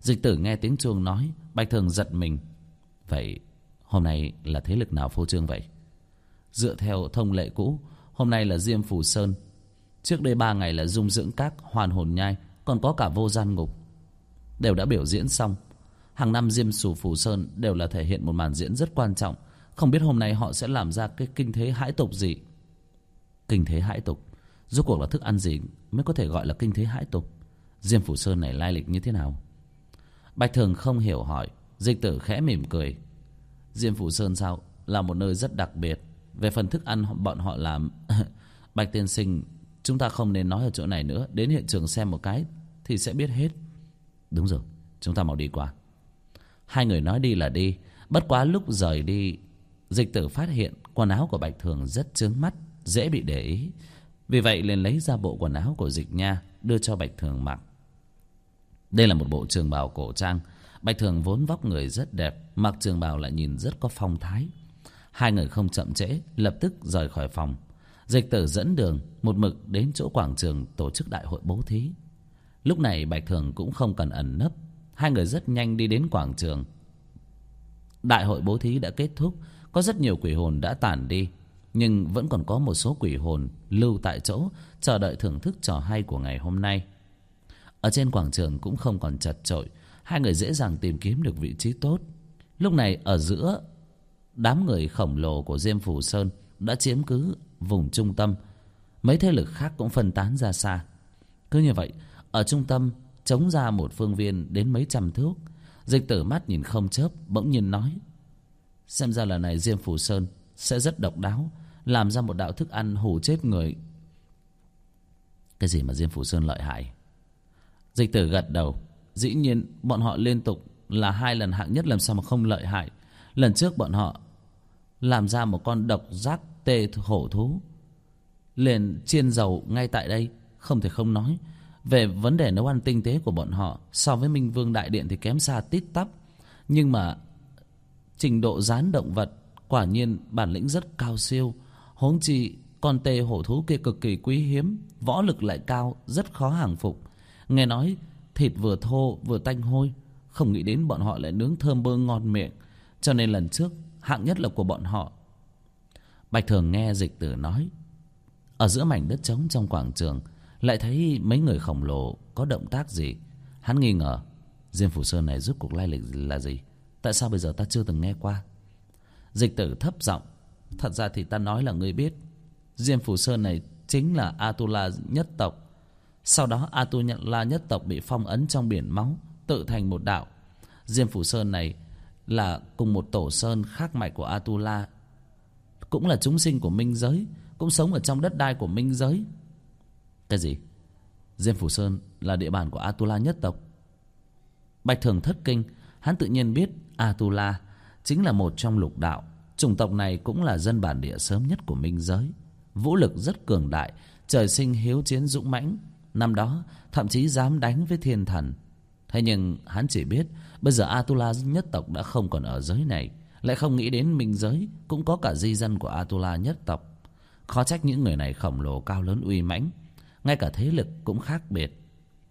Dịch tử nghe tiếng chuông nói, Bạch Thường giật mình. Vậy hôm nay là thế lực nào phô trương vậy? Dựa theo thông lệ cũ, hôm nay là Diêm Phù Sơn. Trước đây 3 ngày là Dung Dưỡng Các, Hoàn Hồn Nhai, còn có cả Vô Gian Ngục đều đã biểu diễn xong. Hàng năm Diêm Phù Sơn đều là thể hiện một màn diễn rất quan trọng. Không biết hôm nay họ sẽ làm ra cái kinh thế hãi tục gì. Kinh thế hãi tục? Rốt cuộc là thức ăn gì mới có thể gọi là kinh thế hãi tục? Diêm Phù Sơn này lai lịch như thế nào? Bạch Thường không hiểu hỏi. Dịch tử khẽ mỉm cười. Diêm Phù Sơn sao? Là một nơi rất đặc biệt. Về phần thức ăn bọn họ làm Bạch tiên sinh, chúng ta không nên nói ở chỗ này nữa. Đến hiện trường xem một cái thì sẽ biết hết. Đúng rồi, chúng ta mau đi qua. Hai người nói đi là đi. Bất quá lúc rời đi, Dịch tử phát hiện quần áo của Bạch Thường rất chướng mắt, dễ bị để ý. Vì vậy liền lấy ra bộ quần áo của Dịch Nha, đưa cho Bạch Thường mặc. Đây là một bộ trường bào cổ trang. Bạch Thường vốn vóc người rất đẹp, mặc trường bào lại nhìn rất có phong thái. Hai người không chậm trễ, lập tức rời khỏi phòng. Dịch tử dẫn đường một mực đến chỗ quảng trường tổ chức đại hội bố thí. Lúc này Bạch Thường cũng không cần ẩn nấp. Hai người rất nhanh đi đến quảng trường. Đại hội bố thí đã kết thúc. Có rất nhiều quỷ hồn đã tản đi, nhưng vẫn còn có một số quỷ hồn lưu tại chỗ, chờ đợi thưởng thức trò hay của ngày hôm nay. Ở trên quảng trường cũng không còn chật chội. Hai người dễ dàng tìm kiếm được vị trí tốt. Lúc này ở giữa đám người khổng lồ của Diêm Phù Sơn đã chiếm cứ vùng trung tâm. Mấy thế lực khác cũng phân tán ra xa. Cứ như vậy, ở trung tâm trống ra một phương viên đến mấy trăm thước. Dịch tử mắt nhìn không chớp, bỗng nhiên nói: xem ra lần này Diêm Phù Sơn sẽ rất độc đáo, làm ra một đạo thức ăn hù chết người. Cái gì mà Diêm Phù Sơn lợi hại? Dịch tử gật đầu. Dĩ nhiên bọn họ liên tục là 2 lần hạng nhất, làm sao mà không lợi hại. Lần trước bọn họ làm ra một con độc giác tê hổ thú, liền chiên dầu ngay tại đây. Không thể không nói, về vấn đề nấu ăn tinh tế của bọn họ so với Minh Vương Đại Điện thì kém xa tít tắp. Nhưng mà trình độ rán động vật quả nhiên bản lĩnh rất cao siêu. Huống chi con tê hổ thú kia cực kỳ quý hiếm, võ lực lại cao, rất khó hàng phục. Nghe nói thịt vừa thô vừa tanh hôi, không nghĩ đến bọn họ lại nướng thơm bơ ngon miệng, cho nên lần trước hạng nhất là của bọn họ. Bạch Thường nghe Dịch tử nói, ở giữa mảnh đất trống trong quảng trường lại thấy mấy người khổng lồ có động tác gì. Hắn nghi ngờ Diêm Phù Sơn này rốt cuộc lai lịch là gì, tại sao bây giờ ta chưa từng nghe qua. Dịch tử thấp giọng: thật ra thì ta nói là ngươi biết, Diêm Phù Sơn này chính là Atula nhất tộc. Sau đó Atula nhất tộc bị phong ấn trong biển máu, tự thành một đạo. Diêm Phù Sơn này là cùng một tổ sơn khác mạch của Atula, cũng là chúng sinh của minh giới, cũng sống ở trong đất đai của minh giới. Cái gì? Diêm Phù Sơn là địa bàn của Atula nhất tộc? Bạch Thường thất kinh. Hắn tự nhiên biết Atula chính là một trong lục đạo. Chủng tộc này cũng là dân bản địa sớm nhất của minh giới, vũ lực rất cường đại, trời sinh hiếu chiến dũng mãnh. Năm đó thậm chí dám đánh với thiên thần. Thế nhưng hắn chỉ biết bây giờ Atula nhất tộc đã không còn ở giới này, lại không nghĩ đến minh giới cũng có cả di dân của Atula nhất tộc. Khó trách những người này khổng lồ cao lớn uy mãnh, ngay cả thế lực cũng khác biệt.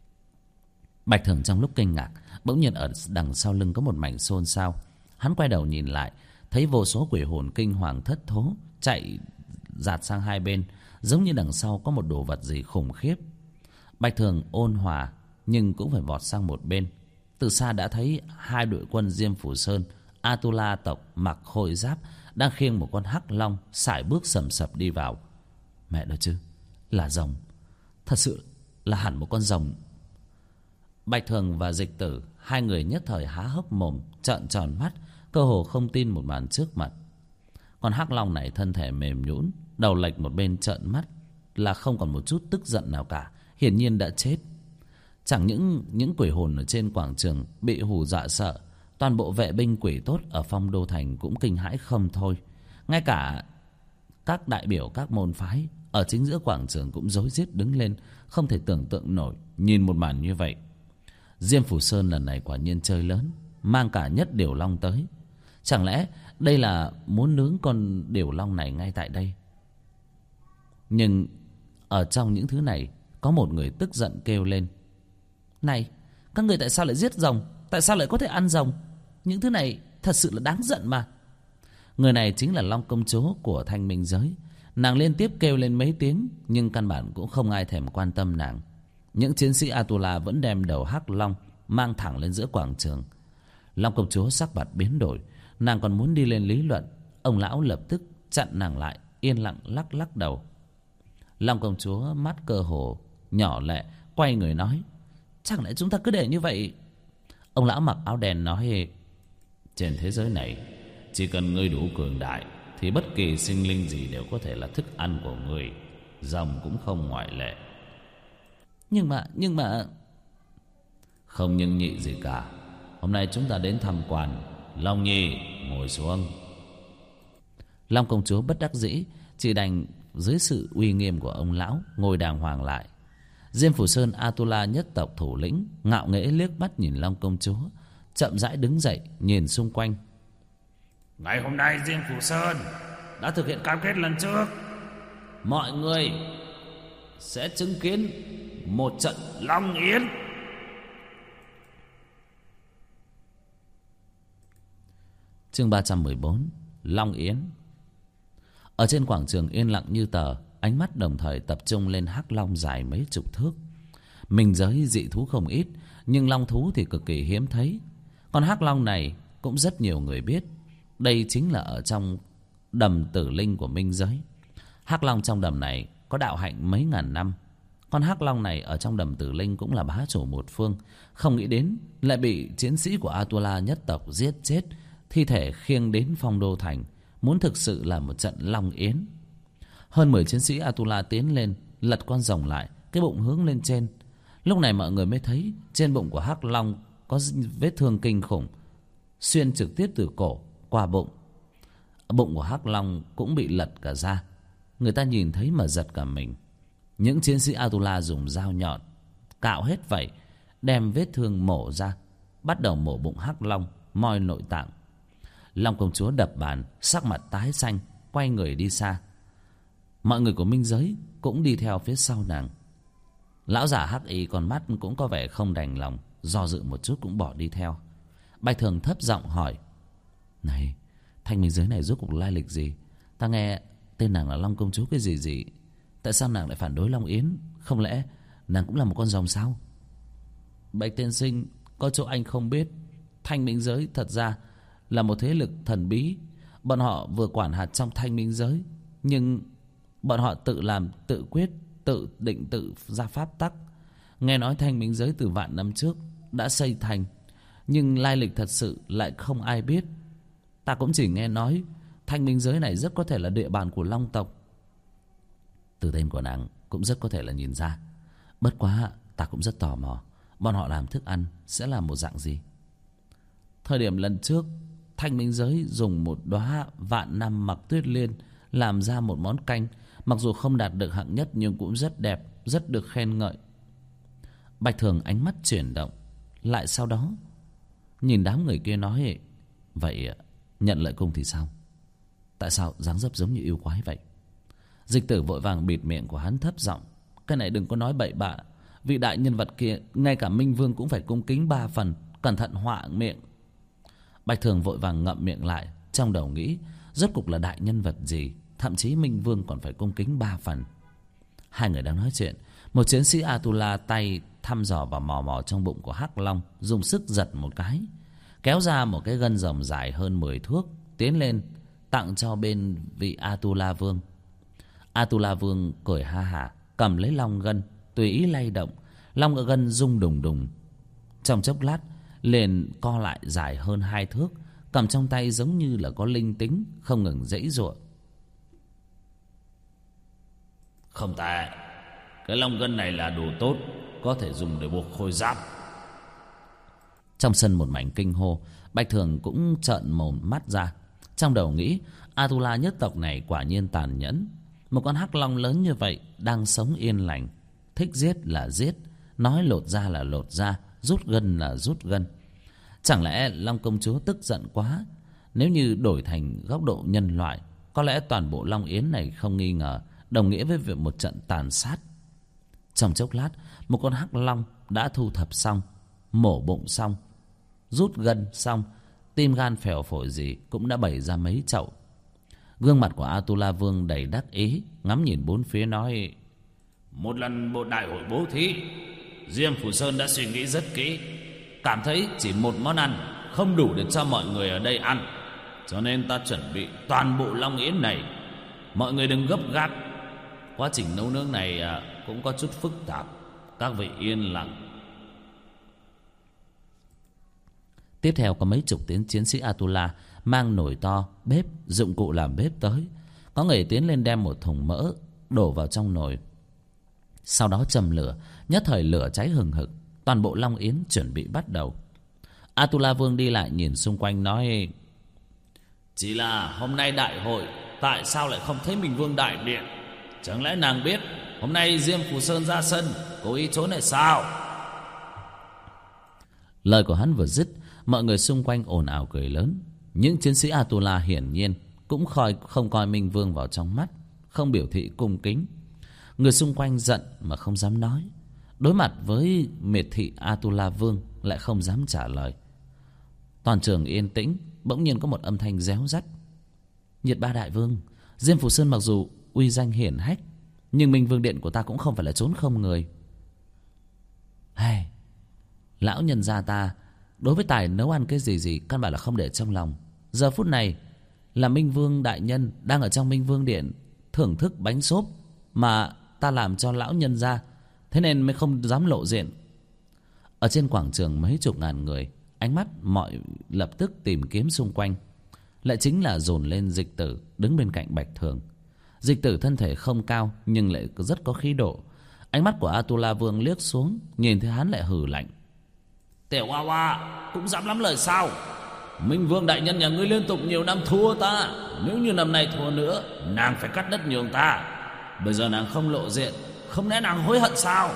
Bạch Thường trong lúc kinh ngạc, bỗng nhiên ở đằng sau lưng có một mảnh xôn xao. Hắn quay đầu nhìn lại, thấy vô số quỷ hồn kinh hoàng thất thố chạy dạt sang hai bên, giống như đằng sau có một đồ vật gì khủng khiếp. Bạch Thường ôn hòa nhưng cũng phải vọt sang một bên. Từ xa đã thấy hai đội quân Diêm Phù Sơn, Atula tộc mặc khôi giáp đang khiêng một con hắc long sải bước sầm sập đi vào. Mẹ đó chứ, là rồng, thật sự là hẳn một con rồng. Bạch Thường và Dịch tử hai người nhất thời há hốc mồm, trợn tròn mắt, cơ hồ không tin một màn trước mặt. Con hắc long này thân thể mềm nhũn, đầu lệch một bên, trợn mắt là không còn một chút tức giận nào cả, hiển nhiên đã chết. Chẳng những quỷ hồn ở trên quảng trường bị hù dọa sợ, toàn bộ vệ binh quỷ tốt ở Phong Đô Thành cũng kinh hãi không thôi. Ngay cả các đại biểu các môn phái ở chính giữa quảng trường cũng rối rít đứng lên, không thể tưởng tượng nổi nhìn một màn như vậy. Diêm Phù Sơn lần này quả nhiên chơi lớn, mang cả nhất điểu long tới. Chẳng lẽ đây là muốn nướng con điểu long này ngay tại đây? Nhưng ở trong những thứ này có một người tức giận kêu lên: này, các người tại sao lại giết rồng? Tại sao lại có thể ăn rồng? Những thứ này thật sự là đáng giận mà. Người này chính là Long công chúa của Thanh Minh giới. Nàng liên tiếp kêu lên mấy tiếng, nhưng căn bản cũng không ai thèm quan tâm nàng. Những chiến sĩ Atula vẫn đem đầu hắc long mang thẳng lên giữa quảng trường. Long công chúa sắc mặt biến đổi, nàng còn muốn đi lên lý luận. Ông lão lập tức chặn nàng lại, yên lặng lắc lắc đầu. Long công chúa mắt cơ hồ nhỏ lệ, quay người nói: chẳng lẽ chúng ta cứ để như vậy? Ông lão mặc áo đen nói: trên thế giới này, chỉ cần ngươi đủ cường đại thì bất kỳ sinh linh gì đều có thể là thức ăn của ngươi. Rồng cũng không ngoại lệ. Nhưng mà không nhưng nhị gì cả. Hôm nay chúng ta đến tham quan. Long Nhi, ngồi xuống. Long công chúa bất đắc dĩ, chỉ đành dưới sự uy nghiêm của ông lão ngồi đàng hoàng lại. Diêm Phủ Sơn Atula nhất tộc thủ lĩnh ngạo nghễ liếc mắt nhìn Long công chúa, chậm rãi đứng dậy nhìn xung quanh. Ngày hôm nay Diêm Phủ Sơn đã thực hiện cam kết lần trước. Mọi người sẽ chứng kiến một trận Long Yến. Chương 314, Long Yến. Ở trên quảng trường yên lặng như tờ, ánh mắt đồng thời tập trung lên hắc long dài mấy chục thước. Minh giới dị thú không ít, nhưng long thú thì cực kỳ hiếm thấy. Con hắc long này cũng rất nhiều người biết. Đây chính là ở trong đầm tử linh của minh giới. Hắc long trong đầm này có đạo hạnh mấy ngàn năm. Con hắc long này ở trong đầm tử linh cũng là bá chủ một phương. Không nghĩ đến lại bị chiến sĩ của Atula nhất tộc giết chết, thi thể khiêng đến Phong Đô Thành, muốn thực sự là một trận Long Yến. Hơn 10 chiến sĩ Atula tiến lên, lật con rồng lại, cái bụng hướng lên trên. Lúc này mọi người mới thấy trên bụng của hắc long có vết thương kinh khủng, xuyên trực tiếp từ cổ qua bụng. Bụng của hắc long cũng bị lật cả ra. Người ta nhìn thấy mà giật cả mình. Những chiến sĩ Atula dùng dao nhọn cạo hết vảy, đem vết thương mổ ra, bắt đầu mổ bụng hắc long, moi nội tạng. Long công chúa đập bàn, sắc mặt tái xanh, quay người đi xa. Mọi người của minh giới cũng đi theo phía sau nàng. Lão giả hắc y con mắt cũng có vẻ không đành lòng, do dự một chút cũng bỏ đi theo. Bạch Thường thấp giọng hỏi: này, Thanh minh giới này rốt cuộc lai lịch gì? Ta nghe tên nàng là Long công chúa cái gì gì, tại sao nàng lại phản đối Long Yến? Không lẽ nàng cũng là một con rồng sao? Bạch tiên sinh, có chỗ anh không biết. Thanh minh giới thật ra là một thế lực thần bí. Bọn họ vừa quản hạt trong thanh minh giới, nhưng bọn họ tự làm tự quyết, tự định tự ra pháp tắc. Nghe nói thanh minh giới từ vạn năm trước đã xây thành, nhưng lai lịch thật sự lại không ai biết. Ta cũng chỉ nghe nói thanh minh giới này rất có thể là địa bàn của Long tộc. Từ tên của nàng cũng rất có thể là nhìn ra. Bất quá ta cũng rất tò mò, bọn họ làm thức ăn sẽ là một dạng gì? Thời điểm lần trước, thanh minh giới dùng một đóa vạn năm mặc tuyết liên làm ra một món canh, mặc dù không đạt được hạng nhất nhưng cũng rất đẹp, rất được khen ngợi. Bạch Thường ánh mắt chuyển động, lại sau đó nhìn đám người kia nói: vậy nhận lợi cung thì sao? Tại sao dáng dấp giống như yêu quái vậy? Dịch Tử vội vàng bịt miệng của hắn, thấp giọng: cái này đừng có nói bậy bạ. Vị đại nhân vật kia ngay cả Minh Vương cũng phải cung kính 3 phần, cẩn thận họa miệng. Bạch Thường vội vàng ngậm miệng lại, trong đầu nghĩ rốt cục là đại nhân vật gì, thậm chí Minh Vương còn phải cung kính 3 phần. Hai người đang nói chuyện, một chiến sĩ Atula tay thăm dò vào mò mò trong bụng của hắc long, dùng sức giật một cái, kéo ra một cái gân rồng dài hơn 10 thước, tiến lên tặng cho bên vị Atula vương. Atula vương cười ha hả, cầm lấy long gân tùy ý lay động. Long ở gân rung đùng đùng, trong chốc lát liền co lại dài hơn 2 thước, cầm trong tay giống như là có linh tính, không ngừng giãy giụa. Không tệ, cái long gân này là đồ tốt, có thể dùng để buộc khôi giáp. Trong sân một mảnh kinh hô. Bạch Thường cũng trợn mồm mắt ra, trong đầu nghĩ Atula nhất tộc này quả nhiên tàn nhẫn. Một con hắc long lớn như vậy đang sống yên lành, thích giết là giết, nói lột da là lột da, rút gân là rút gân. Chẳng lẽ Long công chúa tức giận quá? Nếu như đổi thành góc độ nhân loại, có lẽ toàn bộ Long Yến này không nghi ngờ đồng nghĩa với việc một trận tàn sát. Trong chốc lát, một con hắc long đã thu thập xong, mổ bụng xong, rút gân xong, tim gan phèo phổi gì cũng đã bày ra mấy chậu. Gương mặt của Atula Vương đầy đắc ý, ngắm nhìn bốn phía nói: một lần bộ đại hội bố thí, Diêm Phủ Sơn đã suy nghĩ rất kỹ, cảm thấy chỉ một món ăn không đủ để cho mọi người ở đây ăn, cho nên ta chuẩn bị toàn bộ long yến này. Mọi người đừng gấp gáp, quá trình nấu nướng này cũng có chút phức tạp, các vị yên lặng. Tiếp theo có mấy chục chiến sĩ Atula mang nồi to, bếp, dụng cụ làm bếp tới. Có người tiến lên đem một thùng mỡ đổ vào trong nồi, sau đó châm lửa. Nhất thời lửa cháy hừng hực, toàn bộ long yến chuẩn bị bắt đầu. Atula Vương đi lại nhìn xung quanh nói: chỉ là hôm nay đại hội tại sao lại không thấy Minh Vương đại điện? Chẳng lẽ nàng biết hôm nay Diêm Phủ Sơn ra sân, cố ý trốn này sao? Lời của hắn vừa dứt, mọi người xung quanh ồn ào cười lớn. Những chiến sĩ Atula hiển nhiên cũng không coi Minh Vương vào trong mắt, không biểu thị cung kính. Người xung quanh giận mà không dám nói. Đối mặt với miệt thị Atula Vương lại không dám trả lời. Toàn trường yên tĩnh. Bỗng nhiên có một âm thanh réo rắt: Nhiệt Ba Đại Vương, Diêm Phủ Sơn mặc dù uy danh hiển hách, nhưng Minh Vương điện của ta cũng không phải là trốn không người. Hey, lão nhân gia ta đối với tài nấu ăn cái gì căn bản là không để trong lòng. Giờ phút này là Minh Vương đại nhân đang ở trong Minh Vương điện thưởng thức bánh xốp mà ta làm cho lão nhân gia, thế nên mới không dám lộ diện. Ở trên quảng trường mấy chục ngàn người, ánh mắt mọi lập tức tìm kiếm xung quanh, lại chính là dồn lên Dịch Tử đứng bên cạnh Bạch Thường. Dịch Tử thân thể không cao nhưng lại rất có khí độ. Ánh mắt của Atula Vương liếc xuống, nhìn thấy hắn lại hừ lạnh: Tiểu Hoa Hoa cũng dám lắm lời sao? Minh Vương đại nhân nhà ngươi liên tục nhiều năm thua ta, nếu như năm nay thua nữa, nàng phải cắt đất nhường ta. Bây giờ nàng không lộ diện, không lẽ nàng hối hận sao?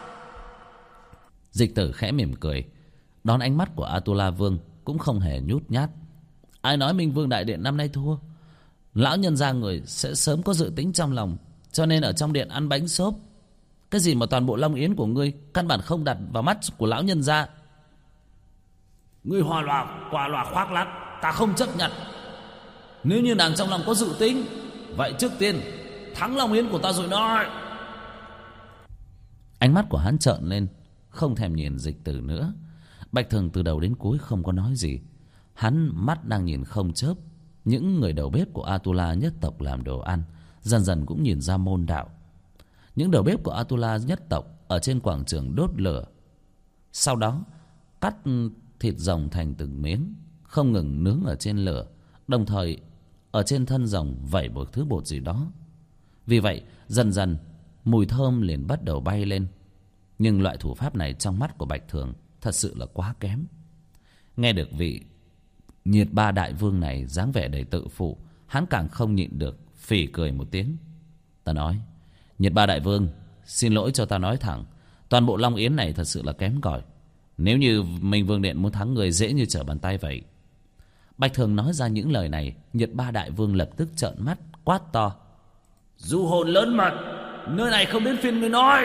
Dịch Tử khẽ mỉm cười, đón ánh mắt của Atula Vương cũng không hề nhút nhát. Ai nói Minh Vương đại điện năm nay thua? Lão nhân gia người sẽ sớm có dự tính trong lòng, cho nên ở trong điện ăn bánh xốp. Cái gì mà toàn bộ long yến của ngươi căn bản không đặt vào mắt của lão nhân gia. Ngươi quả loà khoác lác, ta không chấp nhận. Nếu như nàng trong lòng có dự tính, vậy trước tiên thắng long yến của ta rồi nói. Ánh mắt của hắn trợn lên, không thèm nhìn Dịch Tử nữa. Bạch Thường từ đầu đến cuối không có nói gì. Hắn mắt đang nhìn không chớp những người đầu bếp của Atula nhất tộc làm đồ ăn, dần dần cũng nhìn ra môn đạo. Những đầu bếp của Atula nhất tộc ở trên quảng trường đốt lửa, sau đó cắt thịt rồng thành từng miếng, không ngừng nướng ở trên lửa, đồng thời ở trên thân rồng vẩy một thứ bột gì đó. Vì vậy dần dần mùi thơm liền bắt đầu bay lên. Nhưng loại thủ pháp này trong mắt của Bạch Thường thật sự là quá kém. Nghe được vị Nhiệt Ba Đại Vương này dáng vẻ đầy tự phụ, hắn càng không nhịn được, phì cười một tiếng. Ta nói: Nhiệt Ba Đại Vương, xin lỗi cho ta nói thẳng, toàn bộ long yến này thật sự là kém cỏi. Nếu như Minh Vương điện muốn thắng người dễ như trở bàn tay vậy. Bạch Thường nói ra những lời này, Nhiệt Ba Đại Vương lập tức trợn mắt quát to: Du hồn lớn mật, nơi này không đến phiên người nói.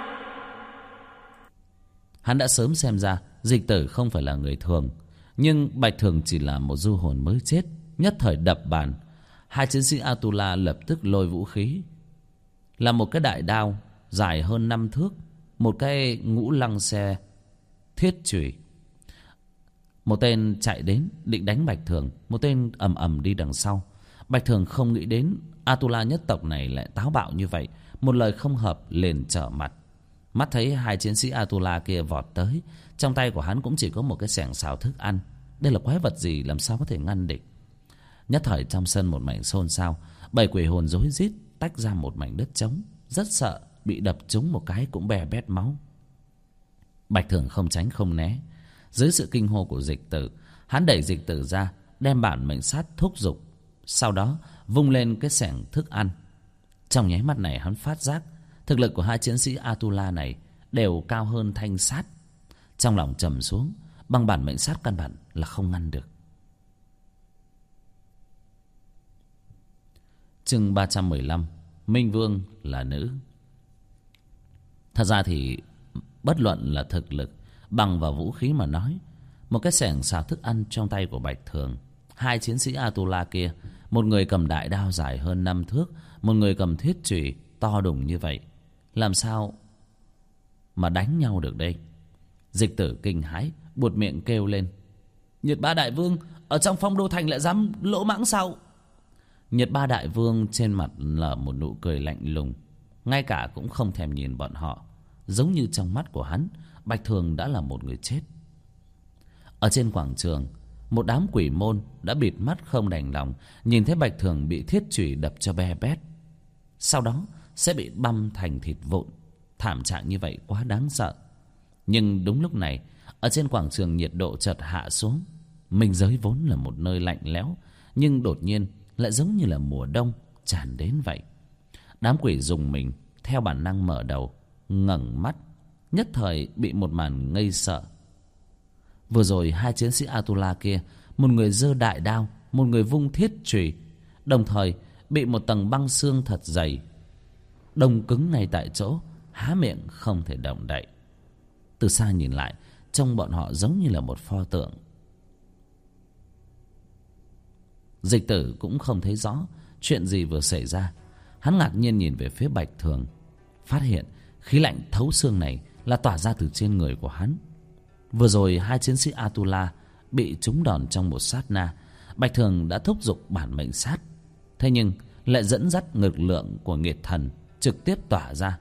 Hắn đã sớm xem ra Dịch Tử không phải là người thường, nhưng Bạch Thường chỉ là một du hồn mới chết. Nhất thời đập bàn, hai chiến sĩ Atula lập tức lôi vũ khí, là một cái đại đao dài hơn 5 thước, một cái ngũ lăng xe thiết chùy. Một tên chạy đến định đánh Bạch Thường, một tên ầm ầm đi đằng sau. Bạch Thường không nghĩ đến Atula nhất tộc này lại táo bạo như vậy, một lời không hợp liền trở mặt. Mắt thấy hai chiến sĩ Atula kia vọt tới, trong tay của hắn cũng chỉ có một cái xẻng xào thức ăn. Đây là quái vật gì, làm sao có thể ngăn địch? Nhất thời trong sân một mảnh xôn xao, bảy quỷ hồn rối rít tách ra một mảnh đất trống, rất sợ bị đập trúng một cái cũng bè bét máu. Bạch Thường không tránh không né, dưới sự kinh hô của Dịch Tử, hắn đẩy Dịch Tử ra, đem bản mệnh sát thúc giục, sau đó vung lên cái xẻng thức ăn. Trong nháy mắt này hắn phát giác thực lực của hai chiến sĩ Atula này đều cao hơn thanh sát. Trong lòng trầm xuống, bằng bản mệnh sát căn bản là không ngăn được. Chương 315, Minh Vương là nữ. Thật ra thì bất luận là thực lực, bằng vào vũ khí mà nói, một cái xẻng xào thức ăn trong tay của Bạch Thường. Hai chiến sĩ Atula kia, một người cầm đại đao dài hơn 5 thước, một người cầm thiết chùy to đùng như vậy, làm sao mà đánh nhau được đây? Dịch Tử kinh hãi, buột miệng kêu lên: Nhiệt Ba đại vương, ở trong Phong Đô thành lại dám lỗ mãng sao? Nhiệt Ba đại vương trên mặt là một nụ cười lạnh lùng, ngay cả cũng không thèm nhìn bọn họ, giống như trong mắt của hắn, Bạch Thường đã là một người chết. Ở trên quảng trường, một đám quỷ môn đã bịt mắt không đành lòng nhìn thấy Bạch Thường bị thiết chùy đập cho be bét, sau đó sẽ bị băm thành thịt vụn. Thảm trạng như vậy quá đáng sợ. Nhưng đúng lúc này, ở trên quảng trường nhiệt độ chợt hạ xuống. Minh giới vốn là một nơi lạnh lẽo, nhưng đột nhiên lại giống như là mùa đông tràn đến vậy. Đám quỷ rùng mình, theo bản năng mở đầu, ngẩng mắt, nhất thời bị một màn ngây sợ. Vừa rồi hai chiến sĩ Atula kia, một người giơ đại đao, một người vung thiết chùy, đồng thời bị một tầng băng xương thật dày đông cứng ngay tại chỗ, há miệng không thể động đậy. Từ xa nhìn lại, trông bọn họ giống như là một pho tượng. Dịch Tử cũng không thấy rõ chuyện gì vừa xảy ra. Hắn ngạc nhiên nhìn về phía Bạch Thường, phát hiện khí lạnh thấu xương này là tỏa ra từ trên người của hắn. Vừa rồi hai chiến sĩ Atula bị trúng đòn trong một sát na, Bạch Thường đã thúc giục bản mệnh sát, thế nhưng lại dẫn dắt lực lượng của nghiệt thần trực tiếp tỏa ra.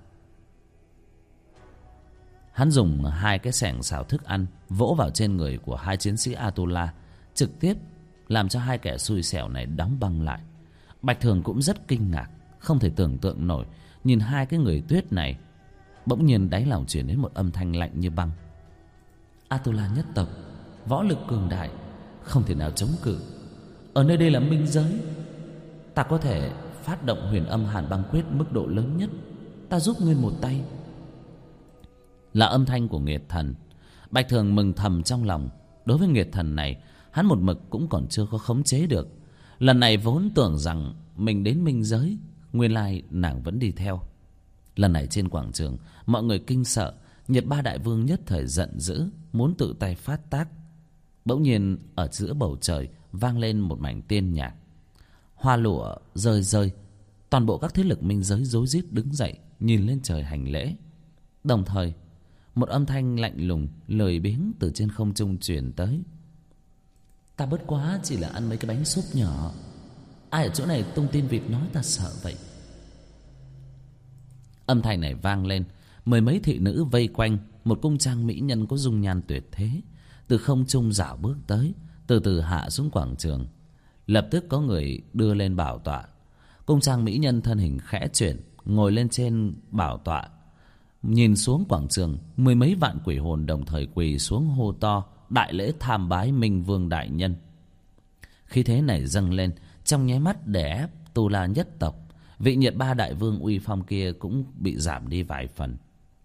Hắn dùng hai cái xẻng xào thức ăn vỗ vào trên người của hai chiến sĩ Atula, trực tiếp làm cho hai kẻ xui xẻo này đóng băng lại. Bạch Thường cũng rất kinh ngạc, không thể tưởng tượng nổi, nhìn hai cái người tuyết này. Bỗng nhiên đáy lòng truyền đến một âm thanh lạnh như băng. Atula nhất tộc, võ lực cường đại, không thể nào chống cự. Ở nơi đây là minh giới, ta có thể phát động huyền âm hàn băng quyết mức độ lớn nhất. Ta giúp ngươi một tay. Là âm thanh của nghiệt thần. Bạch Thường mừng thầm trong lòng. Đối với nghiệt thần này, hắn một mực cũng còn chưa có khống chế được. Lần này vốn tưởng rằng mình đến minh giới, nguyên lai nàng vẫn đi theo. Lần này trên quảng trường, mọi người kinh sợ. Nhiệt Ba đại vương nhất thời giận dữ, muốn tự tay phát tác. Bỗng nhiên ở giữa bầu trời vang lên một mảnh tiên nhạc. Hoa lụa rơi rơi, toàn bộ các thế lực minh giới rối rít đứng dậy, nhìn lên trời hành lễ. Đồng thời, một âm thanh lạnh lùng lười biếng từ trên không trung truyền tới: Ta bất quá chỉ là ăn mấy cái bánh súp nhỏ, ai ở chỗ này tung tin vịt nói ta sợ vậy? Âm thanh này vang lên, mười mấy thị nữ vây quanh một cung trang mỹ nhân có dung nhan tuyệt thế, từ không trung dạo bước tới, từ từ hạ xuống quảng trường. Lập tức có người đưa lên bảo tọa. Cung trang mỹ nhân thân hình khẽ chuyển, ngồi lên trên bảo tọa. Nhìn xuống quảng trường, mười mấy vạn quỷ hồn đồng thời quỳ xuống hô to đại lễ tham bái Minh Vương đại nhân. Khí thế này dâng lên, trong nháy mắt đè ép Tu La nhất tộc. Vị Nhiệt Ba đại vương uy phong kia cũng bị giảm đi vài phần.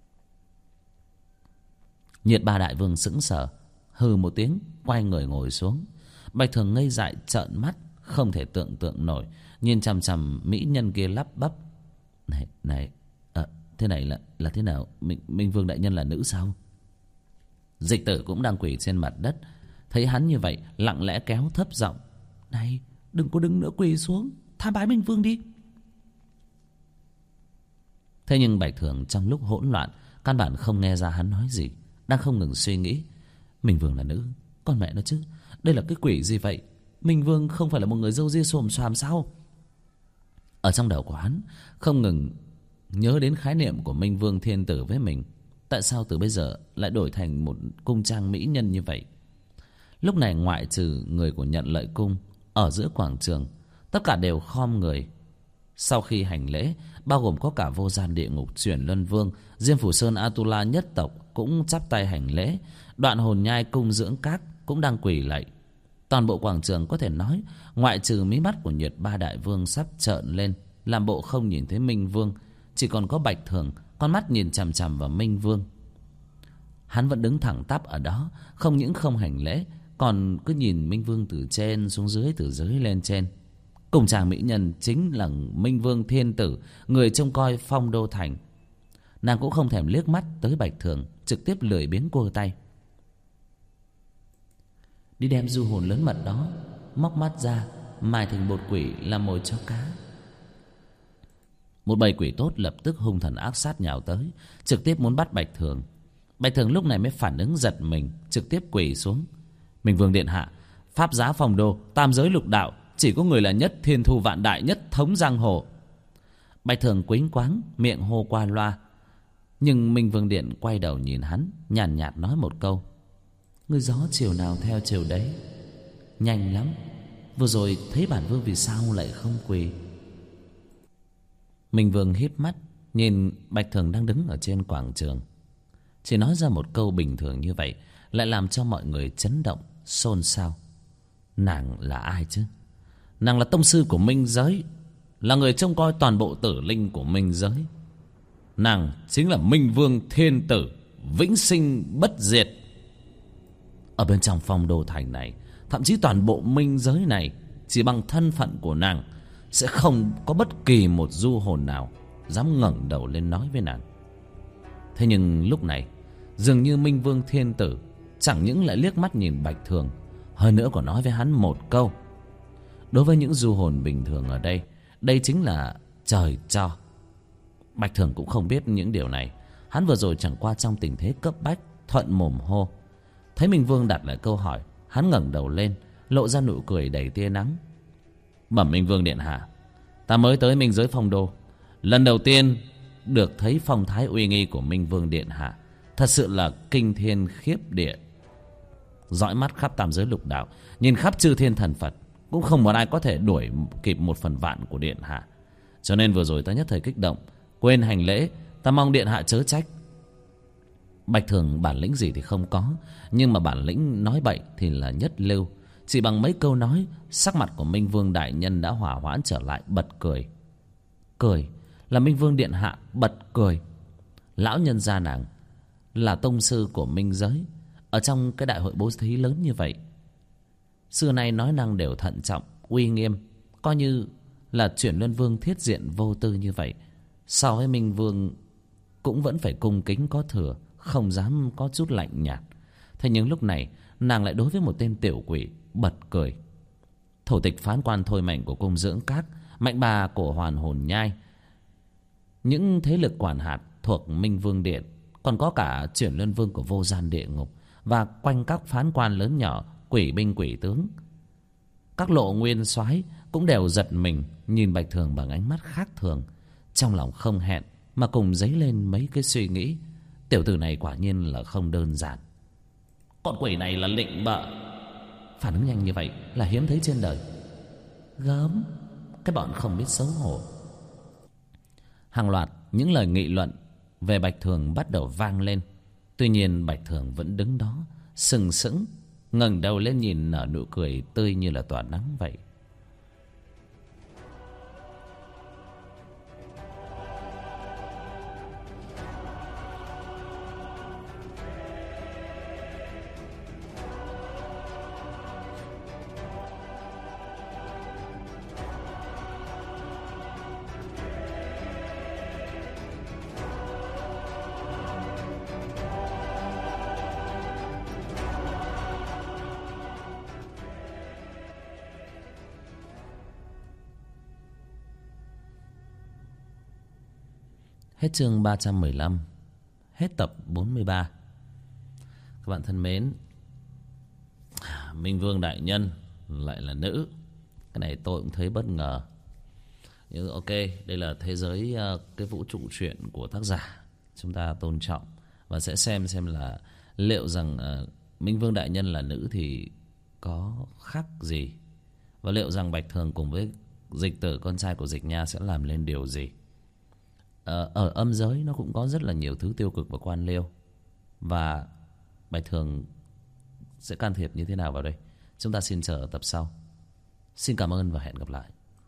Nhiệt Ba đại vương sững sờ, hừ một tiếng, quay người ngồi xuống. Bạch Thường ngây dại trợn mắt, không thể tưởng tượng nổi, nhìn chằm chằm mỹ nhân kia lắp bắp: Này, thế này là thế nào? Minh Vương đại nhân là nữ sao? Dịch Tử cũng đang quỳ trên mặt đất, thấy hắn như vậy, lặng lẽ kéo thấp giọng: Này, đừng có đứng nữa, quỳ xuống, tham bái Minh Vương đi. Thế nhưng Bạch Thường trong lúc hỗn loạn, căn bản không nghe ra hắn nói gì, đang không ngừng suy nghĩ: Minh Vương là nữ, con mẹ nó chứ, đây là cái quỷ gì vậy? Minh Vương không phải là một người râu ria xồm xoàm sao? Ở trong đầu của hắn không ngừng nhớ đến khái niệm của Minh Vương thiên tử với mình. Tại sao từ bây giờ lại đổi thành một cung trang mỹ nhân như vậy? Lúc này ngoại trừ người của Nhận Lợi Cung, ở giữa quảng trường tất cả đều khom người. Sau khi hành lễ, bao gồm có cả Vô Gian Địa Ngục Chuyển Luân Vương, Diêm Phủ Sơn Atula nhất tộc cũng chắp tay hành lễ. Đoạn Hồn Nhai Cung Dưỡng Các cũng đang quỳ lạy. Toàn bộ quảng trường có thể nói, ngoại trừ mí mắt của Nhiệt Ba đại vương sắp trợn lên, làm bộ không nhìn thấy Minh Vương, chỉ còn có Bạch Thường, con mắt nhìn chằm chằm vào Minh Vương. Hắn vẫn đứng thẳng tắp ở đó, không những không hành lễ, còn cứ nhìn Minh Vương từ trên xuống dưới, từ dưới lên trên. Cùng chàng mỹ nhân chính là Minh Vương thiên tử, người trông coi Phong Đô thành. Nàng cũng không thèm liếc mắt tới Bạch Thường, trực tiếp lười biếng cua tay: đi đem du hồn lớn mật đó móc mắt ra, mài thành bột quỷ làm mồi cho cá. Một bầy quỷ tốt lập tức hung thần ác sát nhào tới, trực tiếp muốn bắt Bạch Thường. Bạch Thường lúc này mới phản ứng giật mình, trực tiếp quỳ xuống. Minh Vương điện hạ, pháp giá phong đô, tam giới lục đạo, chỉ có người là nhất thiên thu vạn đại, nhất thống giang hồ. Bạch Thường quấy quáng miệng hô qua loa, nhưng Minh Vương điện quay đầu nhìn hắn, nhàn nhạt nói một câu: ngươi gió chiều nào theo chiều đấy, nhanh lắm. Vừa rồi thấy bản vương vì sao lại không quỳ? Minh Vương híp mắt nhìn Bạch Thường đang đứng ở trên quảng trường, chỉ nói ra một câu bình thường như vậy lại làm cho mọi người chấn động xôn xao. Nàng là ai chứ? Nàng là tông sư của minh giới, là người trông coi toàn bộ tử linh của minh giới. Nàng chính là Minh Vương thiên tử, vĩnh sinh bất diệt. Ở bên trong phong đô thành này, thậm chí toàn bộ minh giới này, chỉ bằng thân phận của nàng sẽ không có bất kỳ một du hồn nào dám ngẩng đầu lên nói với nàng. Thế nhưng lúc này dường như Minh Vương thiên tử chẳng những lại liếc mắt nhìn Bạch Thường, hơn nữa còn nói với hắn một câu. Đối với những du hồn bình thường ở đây, đây chính là trời cho. Bạch Thường cũng không biết những điều này. Hắn vừa rồi chẳng qua trong tình thế cấp bách, thuận mồm hô. Thấy Minh Vương đặt lại câu hỏi, hắn ngẩng đầu lên, lộ ra nụ cười đầy tia nắng. Bẩm Minh Vương điện hạ, ta mới tới minh giới phong đô, lần đầu tiên được thấy phong thái uy nghi của Minh Vương điện hạ, thật sự là kinh thiên khiếp địa. Dõi mắt khắp tam giới lục đạo, nhìn khắp chư thiên thần Phật, cũng không một ai có thể đuổi kịp 1/1000 của điện hạ. Cho nên vừa rồi ta nhất thời kích động, quên hành lễ, ta mong điện hạ chớ trách. Bạch Thường bản lĩnh gì thì không có, nhưng mà bản lĩnh nói bậy thì là nhất lưu. Chỉ bằng mấy câu nói, sắc mặt của Minh Vương đại nhân đã hỏa hoãn trở lại, bật cười. Cười là Minh Vương điện hạ bật cười. Lão nhân gia nàng là tông sư của minh giới, ở trong cái đại hội bố thí lớn như vậy, xưa nay nói năng đều thận trọng, uy nghiêm, coi như là chuyển luân vương thiết diện vô tư như vậy. So với Minh Vương cũng vẫn phải cung kính có thừa, không dám có chút lạnh nhạt. Thế nhưng lúc này nàng lại đối với một tên tiểu quỷ bật cười. Thủ tịch phán quan thôi mệnh của cung dưỡng các, mạnh bà của hoàn hồn nhai, những thế lực quản hạt thuộc Minh Vương điện, còn có cả chuyển luân vương của vô gian địa ngục, và quanh các phán quan lớn nhỏ, quỷ binh quỷ tướng, các lộ nguyên soái cũng đều giật mình nhìn Bạch Thường bằng ánh mắt khác thường. Trong lòng không hẹn mà cùng dấy lên mấy cái suy nghĩ. Tiểu tử này quả nhiên là không đơn giản. Con quỷ này là lịnh bợ, phản ứng nhanh như vậy là hiếm thấy trên đời. Gớm, cái bọn không biết xấu hổ. Hàng loạt những lời nghị luận về Bạch Thường bắt đầu vang lên. Tuy nhiên Bạch Thường vẫn đứng đó sừng sững, ngẩng đầu lên nhìn, nở nụ cười tươi như là tỏa nắng vậy. Hết chương 315. Hết tập 43. Các bạn thân mến, Minh Vương đại nhân lại là nữ. Cái này tôi cũng thấy bất ngờ. Nhưng ok, đây là thế giới, cái vũ trụ truyện của tác giả, chúng ta tôn trọng và sẽ xem là liệu rằng Minh Vương đại nhân là nữ thì có khác gì, và liệu rằng Bạch Thường cùng với Dịch Tử, con trai của Dịch Nha, sẽ làm lên điều gì. Ở âm giới nó cũng có rất là nhiều thứ tiêu cực và quan liêu, và Bạch Thường sẽ can thiệp như thế nào vào đây, chúng ta xin chờ tập sau. Xin cảm ơn và hẹn gặp lại.